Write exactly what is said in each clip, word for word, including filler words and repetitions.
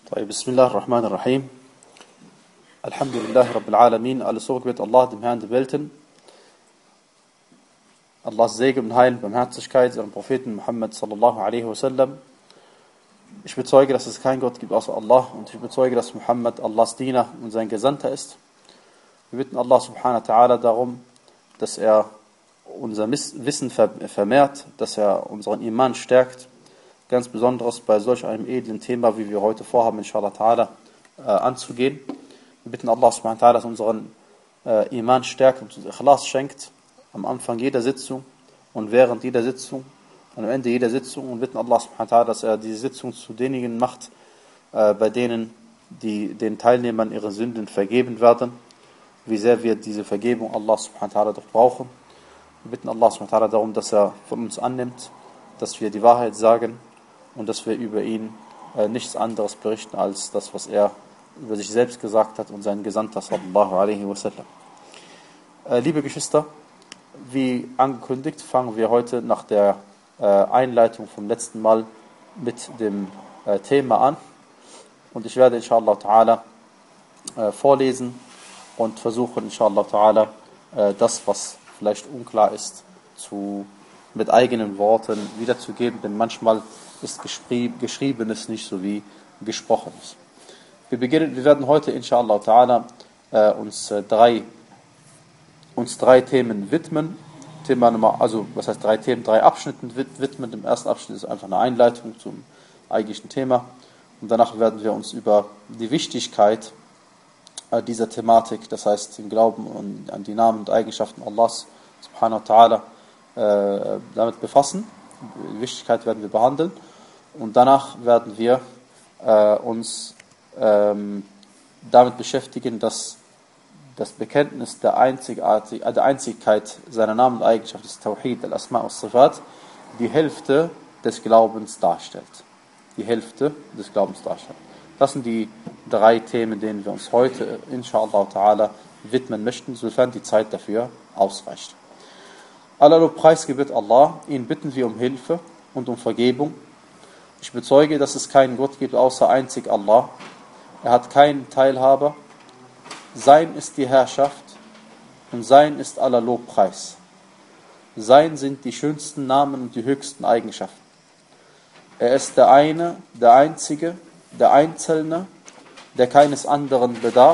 طيب, Bismillah ar-Rahman ar-Rahim. Alhamdulillah Rabbil Alamin. Alles Lob gebührt Allah, dem Herrn der Welten. Allahs Segen und Heil, Barmherzigkeit, seinem Propheten Muhammad sallallahu alaihi wasallam. Ich bezeuge, dass es keinen Gott gibt außer Allah, und ich bezeuge, dass Muhammad Allahs Diener und sein Gesandter ist. Wir bitten Allah subhanahu wa ta'ala darum, dass er unser Wissen vermehrt, dass er unseren Iman stärkt, ganz besonders bei solch einem edlen Thema, wie wir heute vorhaben, inshallah ta'ala, äh, anzugehen. Wir bitten Allah subhanahu wa ta'ala, dass unseren äh, Iman stärkt und uns Ikhlas schenkt, am Anfang jeder Sitzung und während jeder Sitzung und am Ende jeder Sitzung, und bitten Allah subhanahu wa ta'ala, dass er diese Sitzung zu denjenigen macht, äh, bei denen die den Teilnehmern ihre Sünden vergeben werden, wie sehr wir diese Vergebung Allah subhanahu wa ta'ala doch brauchen. Wir bitten Allah subhanahu wa ta'ala darum, dass er von uns annimmt, dass wir die Wahrheit sagen und dass wir über ihn äh, nichts anderes berichten als das, was er über sich selbst gesagt hat und sein Gesandter sallallahu alaihi wasallam. Äh, liebe Geschwister, wie angekündigt, fangen wir heute nach der äh, Einleitung vom letzten Mal mit dem äh, Thema an, und ich werde inshallah ta'ala äh, vorlesen und versuchen inshallah ta'ala äh, das, was vielleicht unklar ist, zu, mit eigenen Worten wiederzugeben, denn manchmal ist Geschriebenes nicht so wie Gesprochenes. Wir beginnen, wir werden heute inshallah ta'ala äh, uns äh, drei uns drei Themen widmen. Thema Nummer, also was heißt drei Themen, drei Abschnitten widmen. Im ersten Abschnitt ist einfach eine Einleitung zum eigentlichen Thema, und danach werden wir uns über die Wichtigkeit äh, dieser Thematik, das heißt den Glauben und an die Namen und Eigenschaften Allahs subhanahu wa ta'ala, äh, damit befassen. Die Wichtigkeit werden wir behandeln. Und danach werden wir äh, uns ähm, damit beschäftigen, dass das Bekenntnis der, Einzigartig, äh, der Einzigkeit seiner Namen und Eigenschaften, des Tawhid, al-Asma' al-Sifat, die Hälfte des Glaubens darstellt. Die Hälfte des Glaubens darstellt. Das sind die drei Themen, denen wir uns heute, inshallah ta'ala, widmen möchten, sofern die Zeit dafür ausreicht. Aller Lob, Preis gebührt Allah, ihn bitten wir um Hilfe und um Vergebung. Ich bezeuge, dass es keinen Gott gibt außer einzig Allah. Er hat keinen Teilhaber. Sein ist die Herrschaft und sein ist aller Lobpreis. Sein sind die schönsten Namen und die höchsten Eigenschaften. Er ist der eine, der Einzige, der Einzelne, der keines anderen bedarf.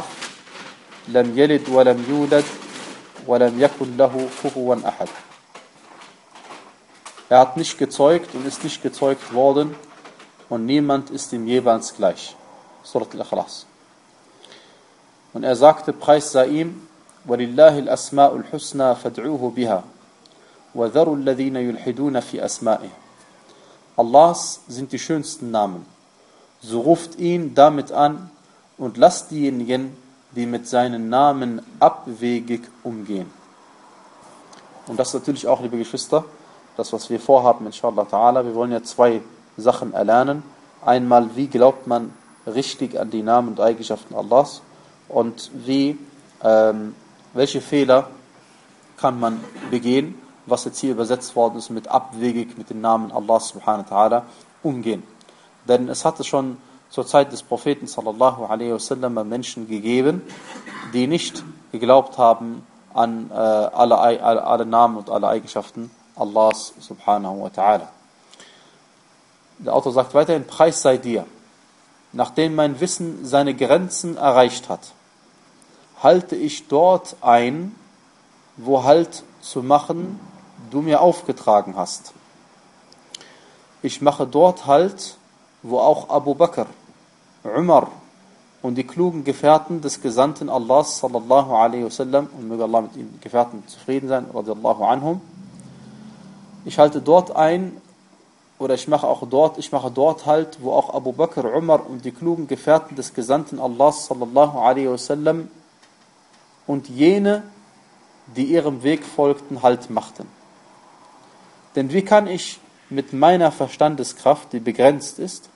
Lam yalid wa lam yulad wa lam yakun lahu kufuwan ahad. Er hat nicht gezeugt und ist nicht gezeugt worden, und niemand ist ihm jeweils gleich. Surat al-Ikhlas. Und er sagte, Preis sei ihm, وَلِلَّهِ الْأَسْمَاءُ الْحُسْنَى فَادْعُوهُ بِهَا وَذَرُوا الَّذِينَ يُلْحِدُونَ فِي أَسْمَائِهِ. Allahs sind die schönsten Namen. So ruft ihn damit an und lasst diejenigen, die mit seinen Namen abwegig umgehen. Und das ist natürlich auch, liebe Geschwister, das, was wir vorhaben, inshallah ta'ala. Wir wollen ja zwei Sachen erlernen. Einmal, wie glaubt man richtig an die Namen und Eigenschaften Allahs, und wie, ähm, welche Fehler kann man begehen, was jetzt hier übersetzt worden ist mit abwegig mit den Namen Allahs subhanahu wa ta'ala umgehen. Denn es hatte schon zur Zeit des Propheten sallallahu alaihi wasallam Menschen gegeben, die nicht geglaubt haben an äh, alle, alle, alle Namen und alle Eigenschaften Allahs subhanahu wa ta'ala. Der Autor sagt weiterhin, Preis sei dir, nachdem mein Wissen seine Grenzen erreicht hat, halte ich dort ein, wo Halt zu machen du mir aufgetragen hast. Ich mache dort Halt, wo auch Abu Bakr, Umar und die klugen Gefährten des Gesandten Allahs sallallahu alaihi wasallam, und möge Allah mit ihren Gefährten zufrieden sein, radiyallahu anhum. Ich halte dort ein, oder ich mache auch dort, ich mache dort Halt, wo auch Abu Bakr, Umar und die klugen Gefährten des Gesandten Allahs sallallahu alaihi wasallam und jene, die ihrem Weg folgten, Halt machten. Denn wie kann ich mit meiner Verstandeskraft, die begrenzt ist,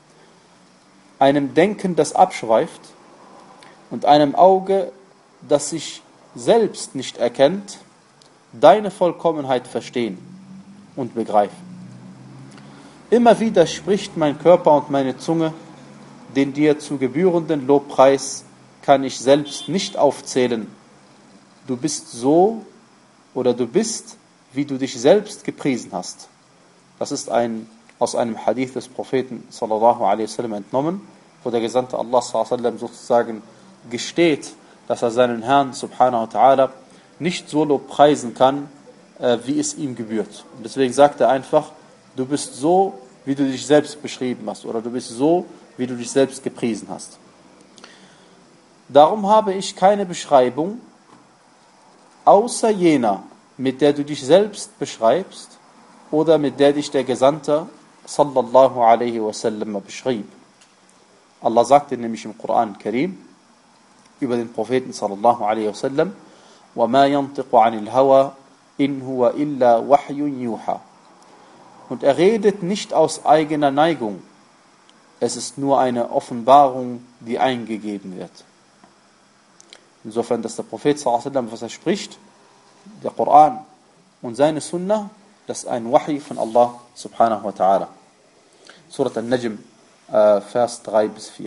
einem Denken, das abschweift, und einem Auge, das sich selbst nicht erkennt, deine Vollkommenheit verstehen und begreifen? Immer wieder spricht mein Körper und meine Zunge, den dir zu gebührenden Lobpreis kann ich selbst nicht aufzählen. Du bist so oder du bist, wie du dich selbst gepriesen hast. Das ist ein, aus einem Hadith des Propheten sallallahu alaihi wasallam entnommen, wo der Gesandte Allah sallallahu alaihi wasallam sozusagen gesteht, dass er seinen Herrn subhanahu wa ta'ala nicht so lobpreisen kann, äh, wie es ihm gebührt. Und deswegen sagt er einfach, du bist so, wie du dich selbst beschrieben hast, oder du bist so, wie du dich selbst gepriesen hast. Darum habe ich keine Beschreibung, außer jener, mit der du dich selbst beschreibst oder mit der dich der Gesandte sallallahu alaihi wasallam beschrieb. Allah sagte nämlich im Koran Karim über den Propheten sallallahu alaihi wasallam: وَمَا يَنْطِقُ عَنِ الْهَوَى إِنْ هُوَ إِلَّا وَحْيٌ يُوحَى. Und er redet nicht aus eigener Neigung. Es ist nur eine Offenbarung, die eingegeben wird. Insofern, dass der Prophet sallallahu alaihi wasallam, was er spricht, der Koran und seine Sunnah, das ist ein Wahi von Allah subhanahu wa ta'ala. Surat An-Najm, äh, Vers drei bis vier.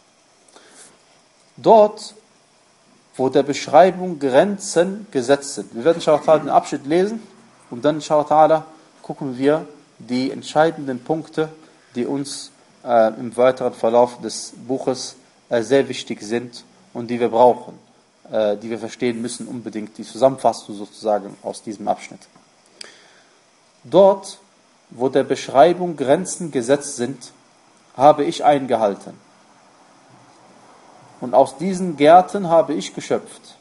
Dort, wo der Beschreibung Grenzen gesetzt sind. Wir werden inshallah den Abschnitt lesen und dann inshallah gucken wir die entscheidenden Punkte, die uns äh, im weiteren Verlauf des Buches äh, sehr wichtig sind und die wir brauchen, äh, die wir verstehen müssen unbedingt, die Zusammenfassung sozusagen aus diesem Abschnitt. Dort, wo der Beschreibung Grenzen gesetzt sind, habe ich eingehalten. Und aus diesen Gärten habe ich geschöpft.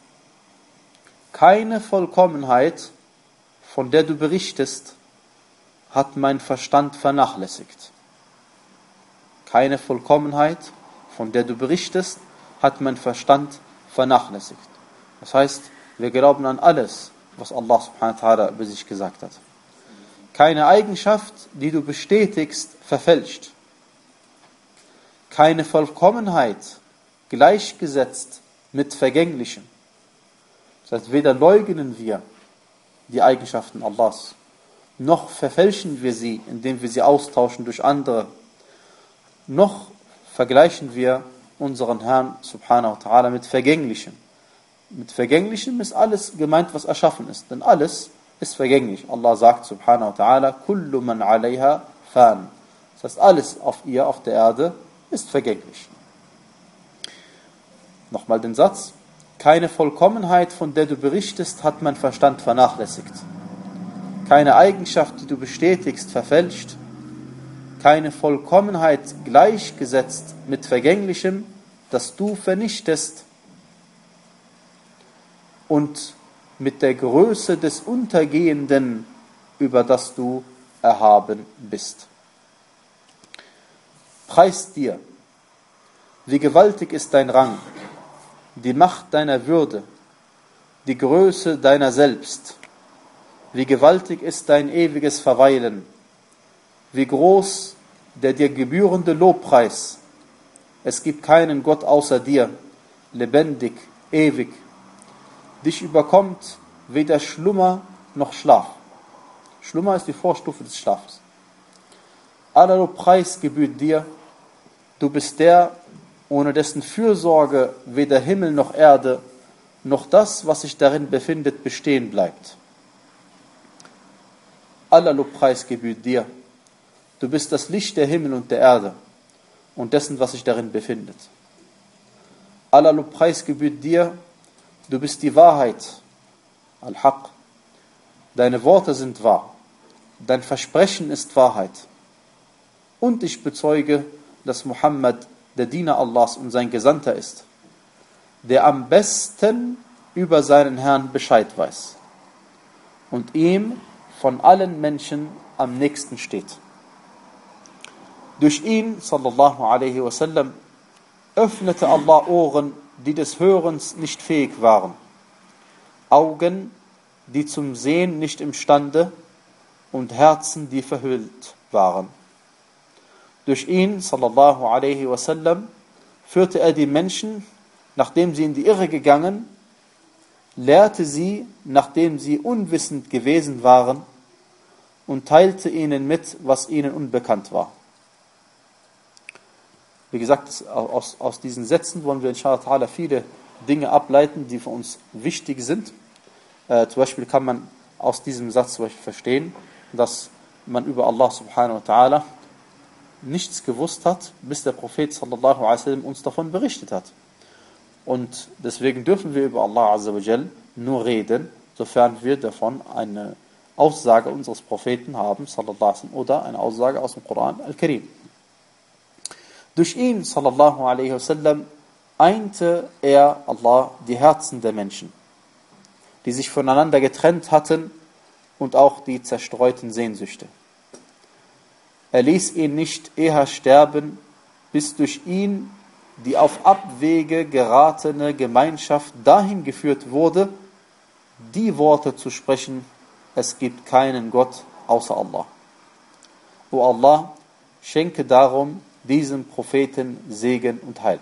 Keine Vollkommenheit, von der du berichtest, hat mein Verstand vernachlässigt. Keine Vollkommenheit, von der du berichtest, hat mein Verstand vernachlässigt. Das heißt, wir glauben an alles, was Allah subhanahu wa ta'ala über sich gesagt hat. Keine Eigenschaft, die du bestätigst, verfälscht. Keine Vollkommenheit, gleichgesetzt mit Vergänglichem. Das heißt, weder leugnen wir die Eigenschaften Allahs, noch verfälschen wir sie, indem wir sie austauschen durch andere, noch vergleichen wir unseren Herrn subhanahu wa ta'ala mit Vergänglichem. Mit Vergänglichem ist alles gemeint, was erschaffen ist, denn alles ist vergänglich. Allah sagt subhanahu wa ta'ala, kullu man alayha fan. Das heißt, alles auf ihr, auf der Erde, ist vergänglich. Nochmal den Satz: Keine Vollkommenheit, von der du berichtest, hat mein Verstand vernachlässigt. Keine Eigenschaft, die du bestätigst, verfälscht. Keine Vollkommenheit gleichgesetzt mit Vergänglichem, das du vernichtest. Und mit der Größe des Untergehenden, über das du erhaben bist. Preis dir, wie gewaltig ist dein Rang, die Macht deiner Würde, die Größe deiner selbst. Wie gewaltig ist dein ewiges Verweilen, wie groß der dir gebührende Lobpreis. Es gibt keinen Gott außer dir, lebendig, ewig. Dich überkommt weder Schlummer noch Schlaf. Schlummer ist die Vorstufe des Schlafes. Aller Lobpreis gebührt dir. Du bist der, ohne dessen Fürsorge weder Himmel noch Erde, noch das, was sich darin befindet, bestehen bleibt. Aller Lobpreis gebührt dir. Du bist das Licht der Himmel und der Erde und dessen, was sich darin befindet. Aller Lobpreis gebührt dir. Du bist die Wahrheit, Al-Haq. Deine Worte sind wahr. Dein Versprechen ist Wahrheit. Und ich bezeuge, dass Muhammad der Diener Allahs und sein Gesandter ist, der am besten über seinen Herrn Bescheid weiß und ihm von allen Menschen am nächsten steht. Durch ihn, sallallahu alaihi wasallam, öffnete Allah Ohren, die des Hörens nicht fähig waren, Augen, die zum Sehen nicht imstande und Herzen, die verhüllt waren. Durch ihn, sallallahu alaihi wasallam, führte er die Menschen, nachdem sie in die Irre gegangen, lehrte sie, nachdem sie unwissend gewesen waren, und teilte ihnen mit, was ihnen unbekannt war. Wie gesagt, aus, aus diesen Sätzen wollen wir inshallah viele Dinge ableiten, die für uns wichtig sind. Äh, zum Beispiel kann man aus diesem Satz zum Beispiel verstehen, dass man über Allah subhanahu wa ta'ala nichts gewusst hat, bis der Prophet sallallahu alaihi wasallam uns davon berichtet hat. Und deswegen dürfen wir über Allah azza wa jal nur reden, sofern wir davon eine Aussage unseres Propheten haben, sallallahu alaihi wasallam, oder eine Aussage aus dem Koran al-Karim. Durch ihn, sallallahu alaihi wasallam, einte er, Allah, die Herzen der Menschen, die sich voneinander getrennt hatten und auch die zerstreuten Sehnsüchte. Er ließ ihn nicht eher sterben, bis durch ihn die auf Abwege geratene Gemeinschaft dahin geführt wurde, die Worte zu sprechen: Es gibt keinen Gott außer Allah. O Allah, schenke darum diesem Propheten Segen und Heil.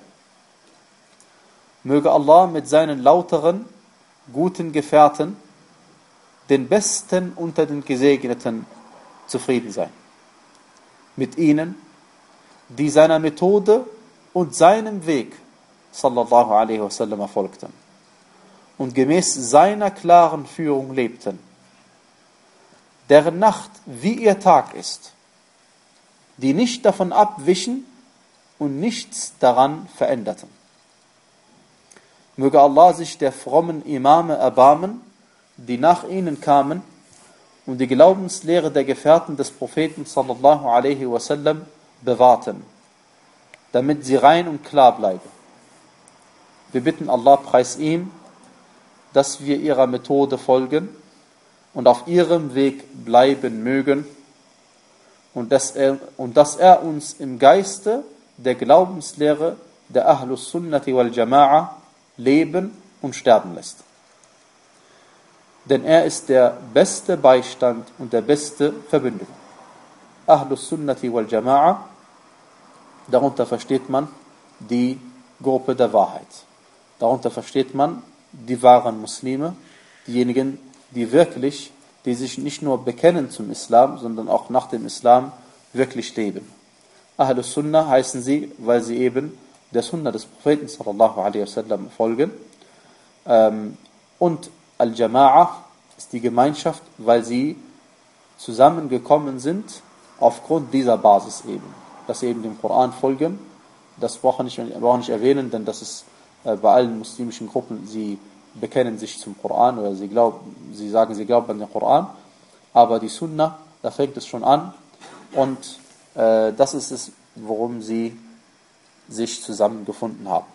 Möge Allah mit seinen lauteren, guten Gefährten, den Besten unter den Gesegneten, zufrieden sein. Mit ihnen, die seiner Methode und seinem Weg, sallallahu alaihi wasallam, folgten und gemäß seiner klaren Führung lebten, deren Nacht wie ihr Tag ist, die nicht davon abwichen und nichts daran veränderten. Möge Allah sich der frommen Imame erbarmen, die nach ihnen kamen, und die Glaubenslehre der Gefährten des Propheten sallallahu alaihi wasallam bewahrten, damit sie rein und klar bleiben. Wir bitten Allah, preis ihm, dass wir ihrer Methode folgen und auf ihrem Weg bleiben mögen, und dass er, und dass er uns im Geiste der Glaubenslehre der Ahlus Sunnati wal Jama'a leben und sterben lässt. Denn er ist der beste Beistand und der beste Verbündete. Ahlus Sunnati wal Jama'a, darunter versteht man die Gruppe der Wahrheit. Darunter versteht man die wahren Muslime, diejenigen, die wirklich, die sich nicht nur bekennen zum Islam, sondern auch nach dem Islam wirklich leben. Ahlus Sunnah heißen sie, weil sie eben der Sunnah des Propheten sallallahu alaihi wasallam folgen. Und Al-Jama'a ist die Gemeinschaft, weil sie zusammengekommen sind aufgrund dieser Basis eben, dass sie eben dem Koran folgen. Das brauche ich nicht, brauche nicht erwähnen, denn das ist bei allen muslimischen Gruppen, sie bekennen sich zum Koran oder sie, glauben, sie sagen, sie glauben an den Koran, aber die Sunnah, da fängt es schon an, und äh, das ist es, worum sie sich zusammengefunden haben.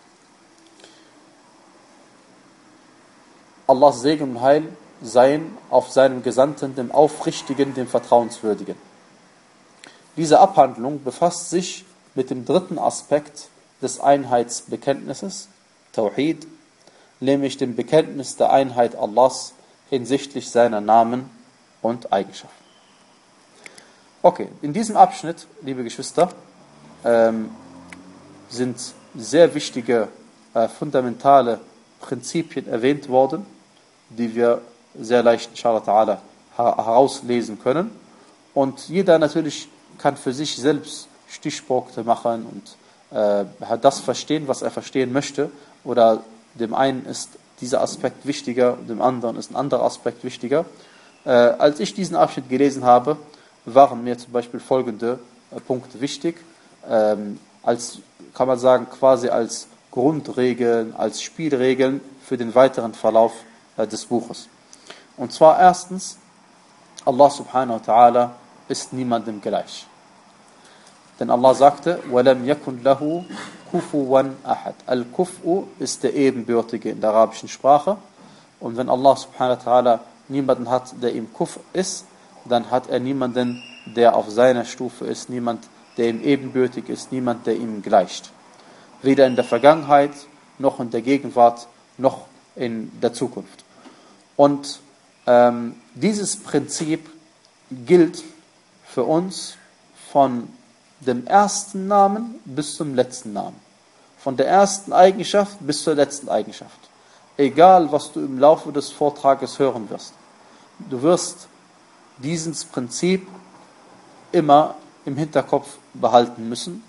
Allahs Segen und Heil seien auf seinem Gesandten, dem Aufrichtigen, dem Vertrauenswürdigen. Diese Abhandlung befasst sich mit dem dritten Aspekt des Einheitsbekenntnisses, Tawhid, nämlich dem Bekenntnis der Einheit Allahs hinsichtlich seiner Namen und Eigenschaften. Okay, in diesem Abschnitt, liebe Geschwister, ähm, sind sehr wichtige, äh, fundamentale Prinzipien erwähnt worden, die wir sehr leicht, inshallah ta'ala, herauslesen können. Und jeder natürlich kann für sich selbst Stichpunkte machen und äh, das verstehen, was er verstehen möchte, oder dem einen ist dieser Aspekt wichtiger, dem anderen ist ein anderer Aspekt wichtiger. Äh, als ich diesen Abschnitt gelesen habe, waren mir zum Beispiel folgende äh, Punkte wichtig, ähm, als, kann man sagen, quasi als Grundregeln, als Spielregeln für den weiteren Verlauf äh, des Buches. Und zwar erstens, Allah subhanahu wa ta'ala ist niemandem gleich. Denn Allah sagte, وَلَمْ يَكُنْ لَهُ كُفُوًا أَحَدٍ. Al-Kufu ist der Ebenbürtige in der arabischen Sprache. Und wenn Allah subhanahu wa ta'ala niemanden hat, der ihm Kuf ist, dann hat er niemanden, der auf seiner Stufe ist, niemand, der ihm ebenbürtig ist, niemand, der ihm gleicht. Weder in der Vergangenheit, noch in der Gegenwart, noch in der Zukunft. Und ähm, dieses Prinzip gilt für uns von dem ersten Namen bis zum letzten Namen. Von der ersten Eigenschaft bis zur letzten Eigenschaft. Egal, was du im Laufe des Vortrages hören wirst. Du wirst dieses Prinzip immer im Hinterkopf behalten müssen.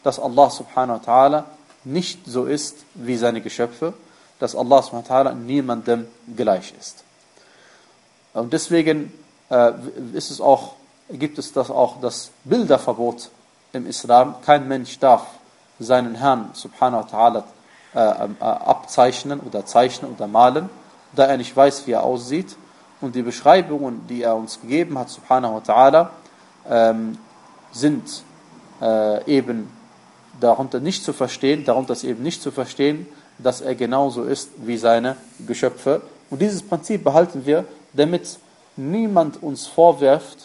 dass Allah subhanahu wa ta'ala nicht so ist wie seine Geschöpfe, dass Allah subhanahu wa ta'ala niemandem gleich ist. Und deswegen äh, ist es auch, gibt es das auch das Bilderverbot im Islam. Kein Mensch darf seinen Herrn subhanahu wa ta'ala äh, äh, abzeichnen oder zeichnen oder malen, da er nicht weiß, wie er aussieht. Und die Beschreibungen, die er uns gegeben hat, subhanahu wa ta'ala, ähm, sind äh, eben darunter nicht zu verstehen, darunter ist eben nicht zu verstehen, dass er genauso ist wie seine Geschöpfe. Und dieses Prinzip behalten wir, damit niemand uns vorwirft,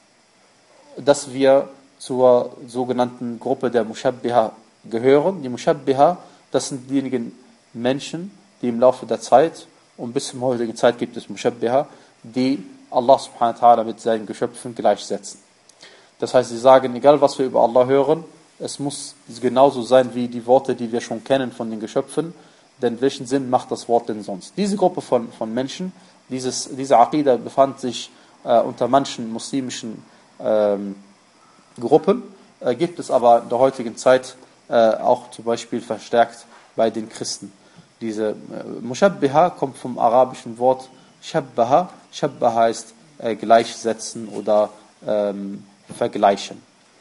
dass wir zur sogenannten Gruppe der Mushabbiha gehören. Die Mushabbiha, das sind diejenigen Menschen, die im Laufe der Zeit, und bis zum heutigen Zeit gibt es Mushabbiha, die Allah subhanahu wa ta'ala mit seinen Geschöpfen gleichsetzen. Das heißt, sie sagen, egal was wir über Allah hören, es muss genauso sein wie die Worte, die wir schon kennen von den Geschöpfen, denn welchen Sinn macht das Wort denn sonst? Diese Gruppe von, von Menschen, dieses, diese Aqidah befand sich äh, unter manchen muslimischen ähm, Gruppen, äh, gibt es aber in der heutigen Zeit äh, auch zum Beispiel verstärkt bei den Christen. Diese äh, Mushabbiha kommt vom arabischen Wort Shabbaha. Shabbaha heißt äh, gleichsetzen oder ähm, vergleichen.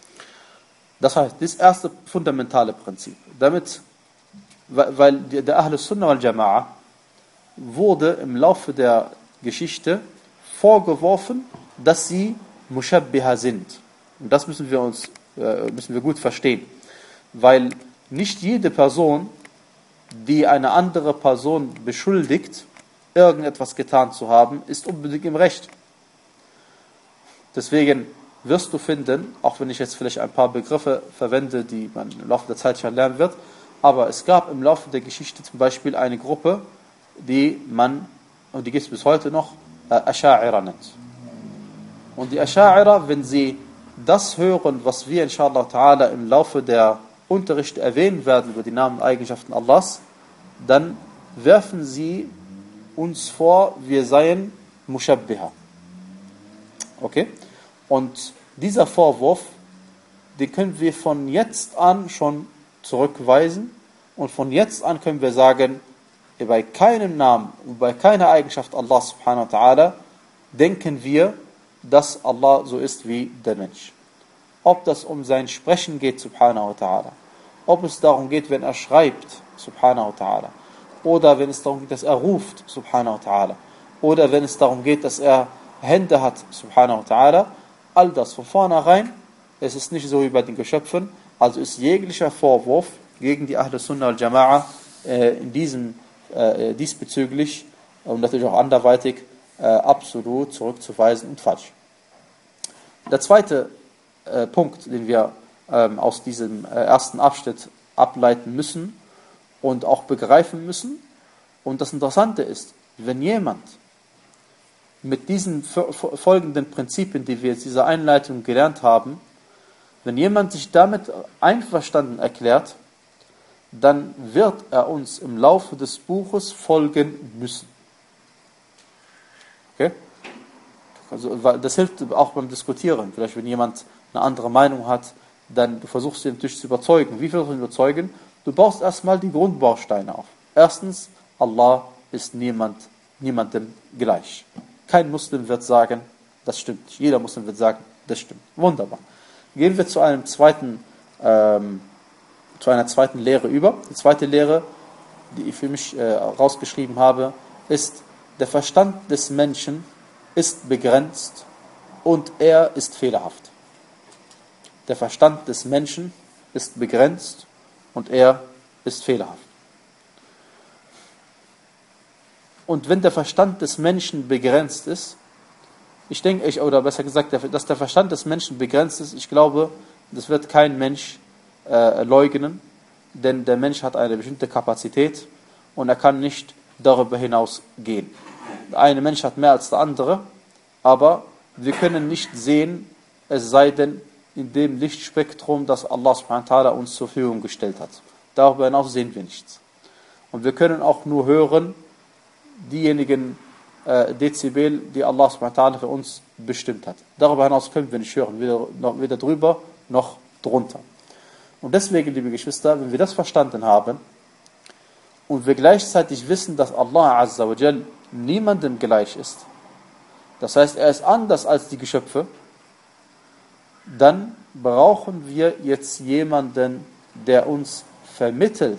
Das heißt, das erste fundamentale Prinzip. Damit, weil der Ahlus Sunnah wal Jama'a wurde im Laufe der Geschichte vorgeworfen, dass sie Mushabbiha sind. Und das müssen wir uns äh, müssen wir gut verstehen, weil nicht jede Person, die eine andere Person beschuldigt, irgendetwas getan zu haben, ist unbedingt im Recht. Deswegen wirst du finden, auch wenn ich jetzt vielleicht ein paar Begriffe verwende, die man im Laufe der Zeit schon lernen wird, aber es gab im Laufe der Geschichte zum Beispiel eine Gruppe, die man, und die gibt es bis heute noch, äh, Asha'ira nennt. Und die Asha'ira, wenn sie das hören, was wir inshallah ta'ala im Laufe der Unterrichte erwähnen werden über die Namen und Eigenschaften Allahs, dann werfen sie uns vor, wir seien Mushabbiha. Okay? Und dieser Vorwurf, den können wir von jetzt an schon zurückweisen und von jetzt an können wir sagen, bei keinem Namen und bei keiner Eigenschaft Allah subhanahu wa ta'ala denken wir, dass Allah so ist wie der Mensch. Ob das um sein Sprechen geht, subhanahu wa ta'ala, ob es darum geht, wenn er schreibt, subhanahu wa ta'ala, oder wenn es darum geht, dass er ruft, subhanahu wa ta'ala, oder wenn es darum geht, dass er Hände hat, subhanahu wa ta'ala, all das von vornherein, es ist nicht so wie bei den Geschöpfen, also ist jeglicher Vorwurf gegen die Ahlus Sunnah wal Jama'a äh, in diesem, äh, diesbezüglich und natürlich auch anderweitig äh, absolut zurückzuweisen und falsch. Der zweite äh, Punkt, den wir ähm, aus diesem äh, ersten Abschnitt ableiten müssen und auch begreifen müssen, und das Interessante ist, wenn jemand mit diesen folgenden Prinzipien, die wir jetzt in dieser Einleitung gelernt haben, wenn jemand sich damit einverstanden erklärt, dann wird er uns im Laufe des Buches folgen müssen. Okay? Also das hilft auch beim Diskutieren. Vielleicht, wenn jemand eine andere Meinung hat, dann du versuchst ihn natürlich zu überzeugen. Wie versuchst du ihn zu überzeugen? Du baust erstmal die Grundbausteine auf. Erstens, Allah ist niemand, niemandem gleich. Kein Muslim wird sagen, das stimmt nicht. Jeder Muslim wird sagen, das stimmt. Wunderbar. Gehen wir zu einem zweiten, ähm, zu einer zweiten Lehre über. Die zweite Lehre, die ich für mich äh, rausgeschrieben habe, ist, der Verstand des Menschen ist begrenzt und er ist fehlerhaft. Der Verstand des Menschen ist begrenzt und er ist fehlerhaft. Und wenn der Verstand des Menschen begrenzt ist, ich denke, ich, oder besser gesagt, dass der Verstand des Menschen begrenzt ist, ich glaube, das wird kein Mensch äh, leugnen, denn der Mensch hat eine bestimmte Kapazität und er kann nicht darüber hinaus gehen. Der eine Mensch hat mehr als der andere, aber wir können nicht sehen, es sei denn in dem Lichtspektrum, das Allah subhanahu wa ta'ala uns zur Verfügung gestellt hat. Darüber hinaus sehen wir nichts. Und wir können auch nur hören, diejenigen äh, Dezibel, die Allah subhanahu wa ta'ala für uns bestimmt hat. Darüber hinaus können wir nicht hören, weder, noch, weder drüber noch drunter. Und deswegen, liebe Geschwister, wenn wir das verstanden haben und wir gleichzeitig wissen, dass Allah Azza wa Jal niemandem gleich ist, das heißt, er ist anders als die Geschöpfe, dann brauchen wir jetzt jemanden, der uns vermittelt,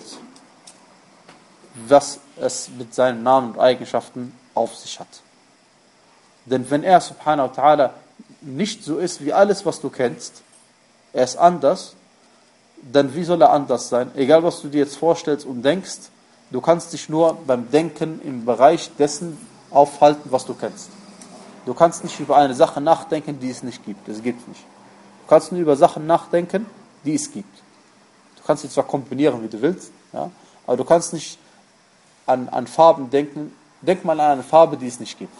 was es mit seinen Namen und Eigenschaften auf sich hat. Denn wenn er subhanahu wa ta'ala nicht so ist wie alles, was du kennst, er ist anders, dann wie soll er anders sein? Egal, was du dir jetzt vorstellst und denkst, du kannst dich nur beim Denken im Bereich dessen aufhalten, was du kennst. Du kannst nicht über eine Sache nachdenken, die es nicht gibt. Das gibt es nicht. Du kannst nur über Sachen nachdenken, die es gibt. Du kannst sie zwar kombinieren, wie du willst, ja, aber du kannst nicht an, an Farben denken. Denk mal an eine Farbe, die es nicht gibt.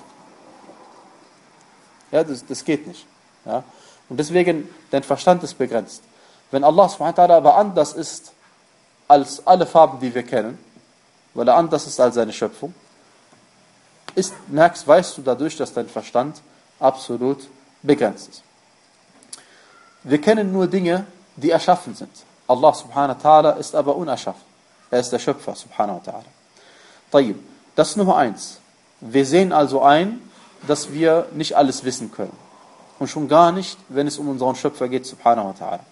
Ja, das, das geht nicht. Ja. Und deswegen, dein Verstand ist begrenzt. Wenn Allah subhanahu wa ta'ala aber anders ist als alle Farben, die wir kennen, weil er anders ist als seine Schöpfung, ist, merkst, weißt du dadurch, dass dein Verstand absolut begrenzt ist. Wir kennen nur Dinge, die erschaffen sind. Allah subhanahu wa ta'ala ist aber unerschaffen. Er ist der Schöpfer subhanahu wa ta'ala. Tayyib. Das ist Nummer eins. Wir sehen also ein, dass wir nicht alles wissen können. Und schon gar nicht, wenn es um unseren Schöpfer geht, subhanahu wa ta'ala.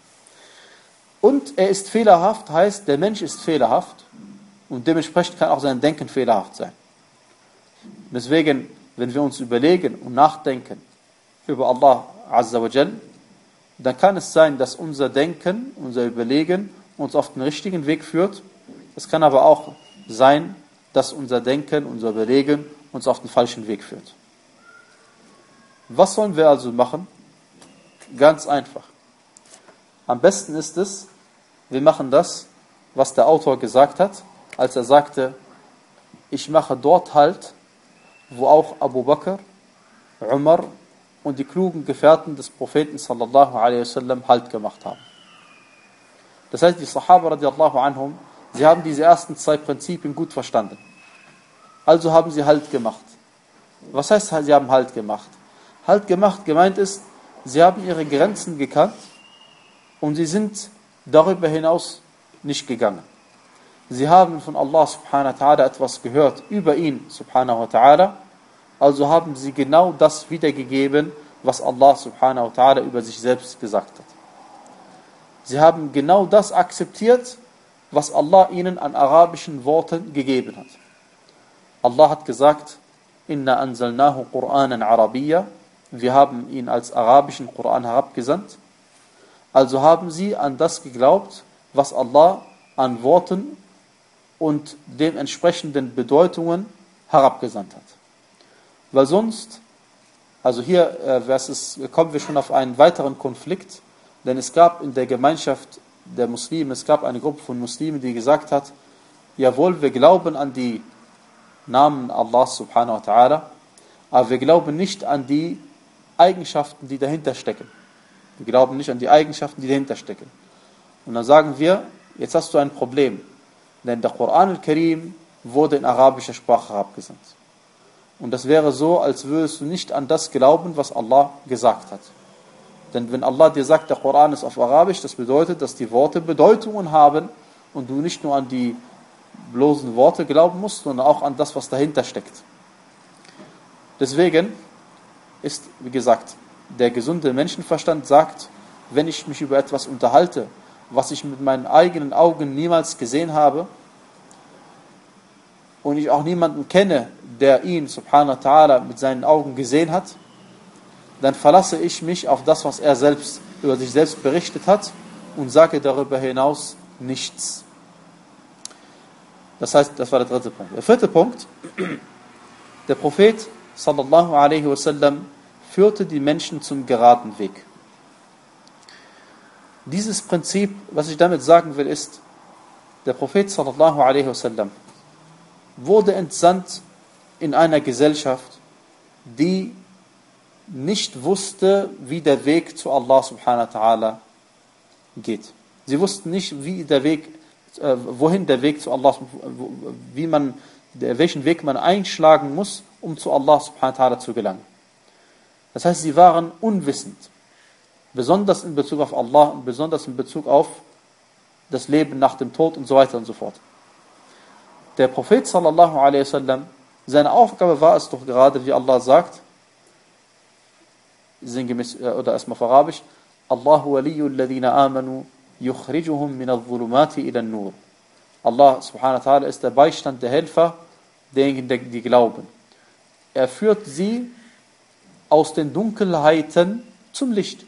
Und er ist fehlerhaft, heißt, der Mensch ist fehlerhaft und dementsprechend kann auch sein Denken fehlerhaft sein. Deswegen, wenn wir uns überlegen und nachdenken über Allah Azza wa Jal, dann kann es sein, dass unser Denken, unser Überlegen uns auf den richtigen Weg führt. Es kann aber auch sein, dass unser Denken, unser Überlegen uns auf den falschen Weg führt. Was sollen wir also machen? Ganz einfach. Am besten ist es, wir machen das, was der Autor gesagt hat, als er sagte, ich mache dort Halt, wo auch Abu Bakr, Umar und die klugen Gefährten des Propheten sallallahu alaihi wasallam Halt gemacht haben. Das heißt, die Sahaba radiallahu anhum, sie haben diese ersten zwei Prinzipien gut verstanden. Also haben sie Halt gemacht. Was heißt, sie haben Halt gemacht? Halt gemacht, gemeint ist, sie haben ihre Grenzen gekannt und sie sind darüber hinaus nicht gegangen. Sie haben von Allah subhanahu wa ta'ala etwas gehört über ihn subhanahu wa ta'ala, also haben sie genau das wiedergegeben, was Allah subhanahu wa ta'ala über sich selbst gesagt hat. Sie haben genau das akzeptiert, was Allah ihnen an arabischen Worten gegeben hat. Allah hat gesagt, Inna anzalnahu Qur'anan Arabiyya, wir haben ihn als arabischen Koran herabgesandt. Also haben sie an das geglaubt, was Allah an Worten und dementsprechenden Bedeutungen herabgesandt hat. Weil sonst, also hier äh, es, kommen wir schon auf einen weiteren Konflikt, denn es gab in der Gemeinschaft der Muslime, es gab eine Gruppe von Muslimen, die gesagt hat, jawohl, wir glauben an die Namen Allah subhanahu wa ta'ala, aber wir glauben nicht an die Eigenschaften, die dahinter stecken. Wir glauben nicht an die Eigenschaften, die dahinter stecken. Und dann sagen wir, jetzt hast du ein Problem. Denn der Koran al-Karim wurde in arabischer Sprache herabgesandt. Und das wäre so, als würdest du nicht an das glauben, was Allah gesagt hat. Denn wenn Allah dir sagt, der Koran ist auf Arabisch, das bedeutet, dass die Worte Bedeutungen haben und du nicht nur an die bloßen Worte glauben musst, sondern auch an das, was dahinter steckt. Deswegen ist, wie gesagt, der gesunde Menschenverstand sagt, wenn ich mich über etwas unterhalte, was ich mit meinen eigenen Augen niemals gesehen habe und ich auch niemanden kenne, der ihn, subhanahu wa ta'ala, mit seinen Augen gesehen hat, dann verlasse ich mich auf das, was er selbst über sich selbst berichtet hat und sage darüber hinaus nichts. Das heißt, das war der dritte Punkt. Der vierte Punkt, der Prophet sallallahu alaihi wasallam führte die Menschen zum geraden Weg. Dieses Prinzip, was ich damit sagen will, ist, der Prophet sallallahu alaihi wasallam wurde entsandt in einer Gesellschaft, die nicht wusste, wie der Weg zu Allah subhanahu wa ta'ala geht. Sie wussten nicht, wie der Weg, äh, wohin der Weg zu Allah, wie man, welchen Weg man einschlagen muss, um zu Allah subhanahu wa ta'ala zu gelangen. Das heißt, sie waren unwissend, besonders in Bezug auf Allah und besonders in Bezug auf das Leben nach dem Tod und so weiter und so fort. Der Prophet sallallahu alaihi wasallam, seine Aufgabe war es doch gerade, wie Allah sagt, sinngemäß, oder erstmal auf Arabisch, Allahu waliyyu alladhina amanu yukhrijuhum min adh-dhulumati ila an-nur. Allah subhanahu wa ta'ala ist der Beistand, der Helfer derjenigen, die glauben. Er führt sie aus den Dunkelheiten zum Licht.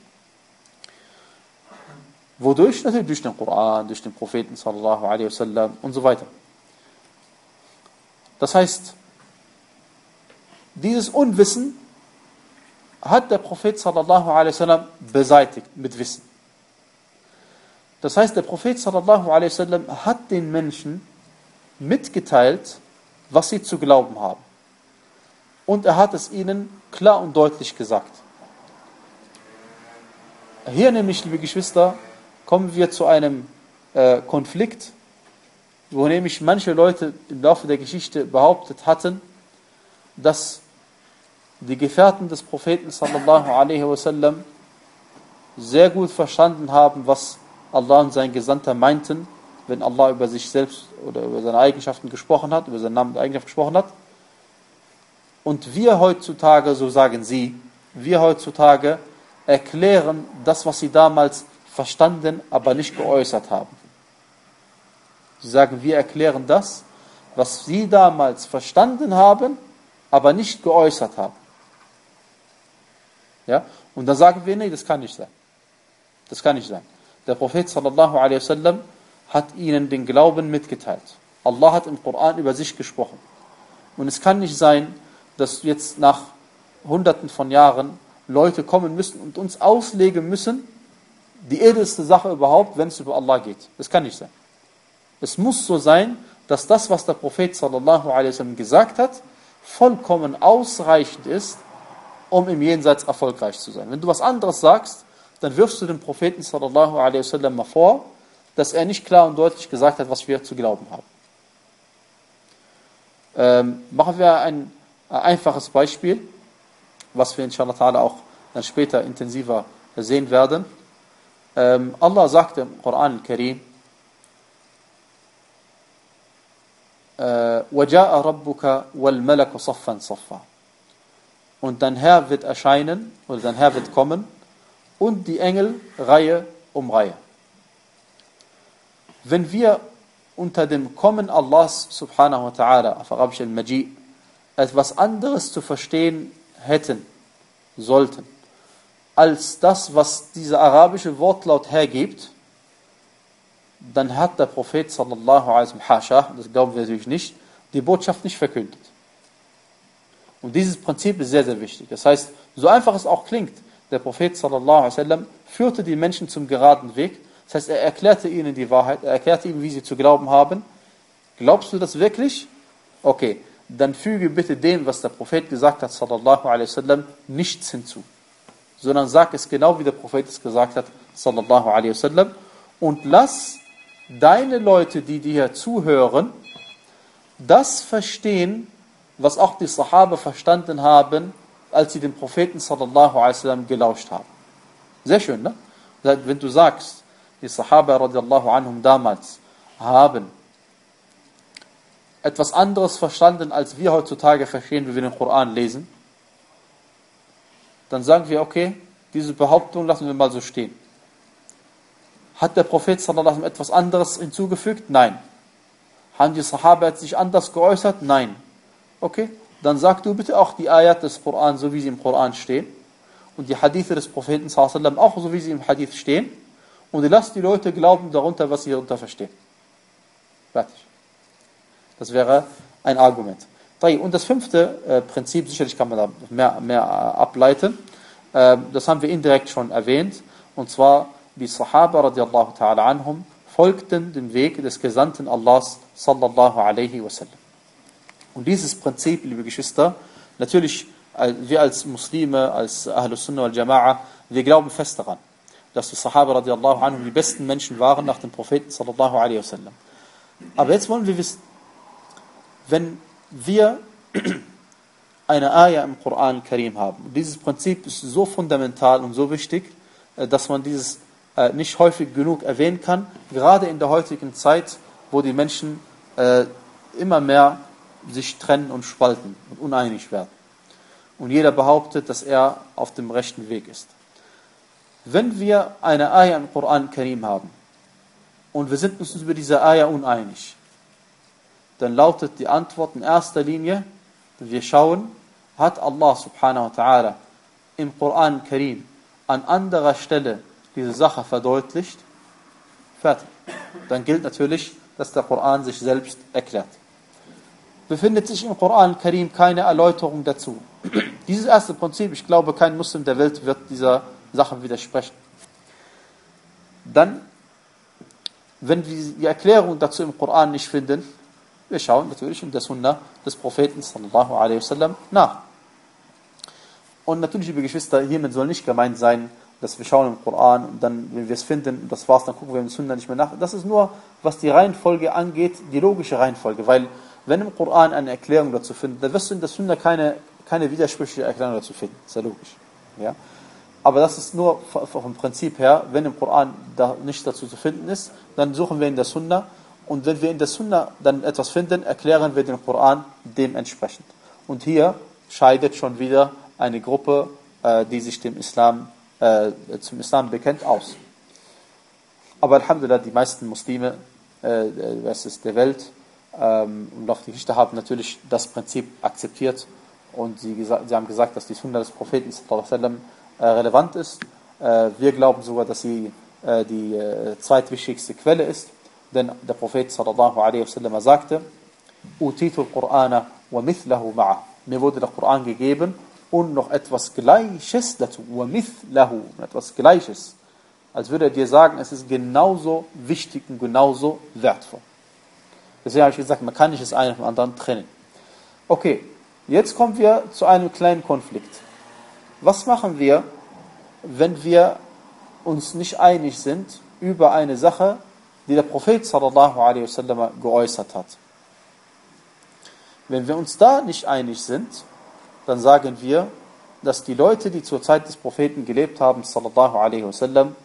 Wodurch? Natürlich durch den Koran, durch den Propheten sallallahu alaihi wasallam und so weiter. Das heißt, dieses Unwissen hat der Prophet sallallahu alaihi wasallam beseitigt mit Wissen. Das heißt, der Prophet sallallahu alaihi wasallam hat den Menschen mitgeteilt, was sie zu glauben haben. Und er hat es ihnen klar und deutlich gesagt. Hier nämlich, liebe Geschwister, kommen wir zu einem äh, Konflikt, wo nämlich manche Leute im Laufe der Geschichte behauptet hatten, dass die Gefährten des Propheten sallallahu alaihi wasallam sehr gut verstanden haben, was Allah und sein Gesandter meinten, wenn Allah über sich selbst oder über seine Eigenschaften gesprochen hat, über seinen Namen und Eigenschaft gesprochen hat. Und wir heutzutage, so sagen sie, wir heutzutage erklären das, was sie damals verstanden, aber nicht geäußert haben. Sie sagen, wir erklären das, was sie damals verstanden haben, aber nicht geäußert haben. Ja? Und dann sagen wir, nee, das kann nicht sein. Das kann nicht sein. Der Prophet sallallahu alaihi wasallam hat ihnen den Glauben mitgeteilt. Allah hat im Koran über sich gesprochen. Und es kann nicht sein, dass jetzt nach hunderten von Jahren Leute kommen müssen und uns auslegen müssen, die edelste Sache überhaupt, wenn es über Allah geht. Das kann nicht sein. Es muss so sein, dass das, was der Prophet sallallahu alaihi wasallam gesagt hat, vollkommen ausreichend ist, um im Jenseits erfolgreich zu sein. Wenn du was anderes sagst, dann wirfst du dem Propheten sallallahu alaihi wasallam mal vor, dass er nicht klar und deutlich gesagt hat, was wir zu glauben haben. Ähm, machen wir ein, ein einfaches Beispiel, was wir inshallah ta'ala auch dann später intensiver sehen werden. Ähm, Allah sagte im Koran al-Karim, وَجَاءَ رَبُّكَ وَالْمَلَكُ صَفًّا صَفًّا. Und dein Herr wird erscheinen, oder dein Herr wird kommen, und die Engel Reihe um Reihe. Wenn wir unter dem Kommen Allahs subhanahu wa ta'ala, auf Arabisch al-Maji', etwas anderes zu verstehen hätten, sollten, als das, was dieser arabische Wortlaut hergibt, dann hat der Prophet sallallahu alaihi wasallam, hasha, das glauben wir natürlich nicht, die Botschaft nicht verkündet. Und dieses Prinzip ist sehr, sehr wichtig. Das heißt, so einfach es auch klingt, der Prophet sallallahu alaihi wasallam führte die Menschen zum geraden Weg. Das heißt, er erklärte ihnen die Wahrheit, er erklärte ihnen, wie sie zu glauben haben. Glaubst du das wirklich? Okay, dann füge bitte dem, was der Prophet gesagt hat, sallallahu alaihi wasallam, nichts hinzu. Sondern sag es genau, wie der Prophet es gesagt hat, sallallahu alaihi wasallam, und lass deine Leute, die dir zuhören, das verstehen, was auch die Sahaba verstanden haben, als sie dem Propheten sallallahu alaihi wasallam gelauscht haben. Sehr schön, ne? Wenn du sagst, die Sahaba radiallahu anhum damals haben etwas anderes verstanden, als wir heutzutage verstehen, wie wir den Koran lesen, dann sagen wir, okay, diese Behauptung lassen wir mal so stehen. Hat der Prophet sallallahu alaihi wasallam etwas anderes hinzugefügt? Nein. Haben die Sahaba sich anders geäußert? Nein. Okay, dann sag du bitte auch die Ayat des Koran, so wie sie im Koran stehen, und die Hadithe des Propheten sallallahu alaihi wasallam auch so wie sie im Hadith stehen, und lass die Leute glauben darunter, was sie darunter verstehen. Fertig. Das wäre ein Argument. Und das fünfte äh, Prinzip, sicherlich kann man da mehr, mehr äh, ableiten, äh, das haben wir indirekt schon erwähnt, und zwar die Sahaba radiallahu ta'ala anhum folgten dem Weg des Gesandten Allahs sallallahu alaihi wasallam. Und dieses Prinzip, liebe Geschwister, natürlich, wir als Muslime, als Ahlus Sunnah wal Jama'a, wir glauben fest daran, dass die Sahaba radiallahu anhum die besten Menschen waren nach dem Propheten sallallahu alaihi wasallam. Aber jetzt wollen wir wissen, wenn wir eine Ayah im Koran Karim haben, und dieses Prinzip ist so fundamental und so wichtig, dass man dieses äh, nicht häufig genug erwähnen kann, gerade in der heutigen Zeit, wo die Menschen äh, immer mehr sich trennen und spalten und uneinig werden. Und jeder behauptet, dass er auf dem rechten Weg ist. Wenn wir eine Ayah im Koran Karim haben und wir sind uns über diese Ayah uneinig, dann lautet die Antwort in erster Linie, wir schauen, hat Allah subhanahu wa ta'ala im Koran Karim an anderer Stelle diese Sache verdeutlicht, fertig. Dann gilt natürlich, dass der Koran sich selbst erklärt. Befindet sich im Koran Karim keine Erläuterung dazu. Dieses erste Prinzip, ich glaube, kein Muslim der Welt wird dieser Sache widersprechen. Dann, wenn wir die Erklärung dazu im Koran nicht finden, wir schauen natürlich in der Sunna des Propheten sallallahu alaihi wasallam nach. Und natürlich, liebe Geschwister, hiermit soll nicht gemeint sein, dass wir schauen im Koran und dann, wenn wir es finden, das war's, dann gucken wir im Sunna nicht mehr nach. Das ist nur, was die Reihenfolge angeht, die logische Reihenfolge, weil wenn im Koran eine Erklärung dazu finden, dann wirst du in der Sunna keine, keine widersprüchliche Erklärung dazu finden. Das ist ja logisch. Ja? Aber das ist nur vom Prinzip her, wenn im Koran da nichts dazu zu finden ist, dann suchen wir in der Sunna. Und wenn wir in der Sunna dann etwas finden, erklären wir den Koran dementsprechend. Und hier scheidet schon wieder eine Gruppe, äh, die sich dem Islam, äh, zum Islam bekennt, aus. Aber Alhamdulillah, die meisten Muslime äh, der Welt ähm, und auf die Geschichte haben natürlich das Prinzip akzeptiert. Und sie, gesa- sie haben gesagt, dass die Sunna des Propheten sallallahu alaihi wasallam äh, relevant ist. Äh, wir glauben sogar, dass sie äh, die äh, zweitwichtigste Quelle ist. Denn der Prophet sallallahu alaihi wasallam sagte, Utitu al-Qur'ana wa mithlahu ma'a. Mir wurde der Koran gegeben und noch etwas Gleiches dazu. Wa mithlahu, etwas Gleiches. Als würde er dir sagen, es ist genauso wichtig und genauso wertvoll. Deswegen habe ich gesagt, man kann nicht das eine vom anderen trennen. Okay, jetzt kommen wir zu einem kleinen Konflikt. Was machen wir, wenn wir uns nicht einig sind über eine Sache, die der Prophet sallallahu alaihi wasallam geäußert hat? Wenn wir uns da nicht einig sind, dann sagen wir, dass die Leute, die zur Zeit des Propheten gelebt haben, sallallahu alaihi wasallam,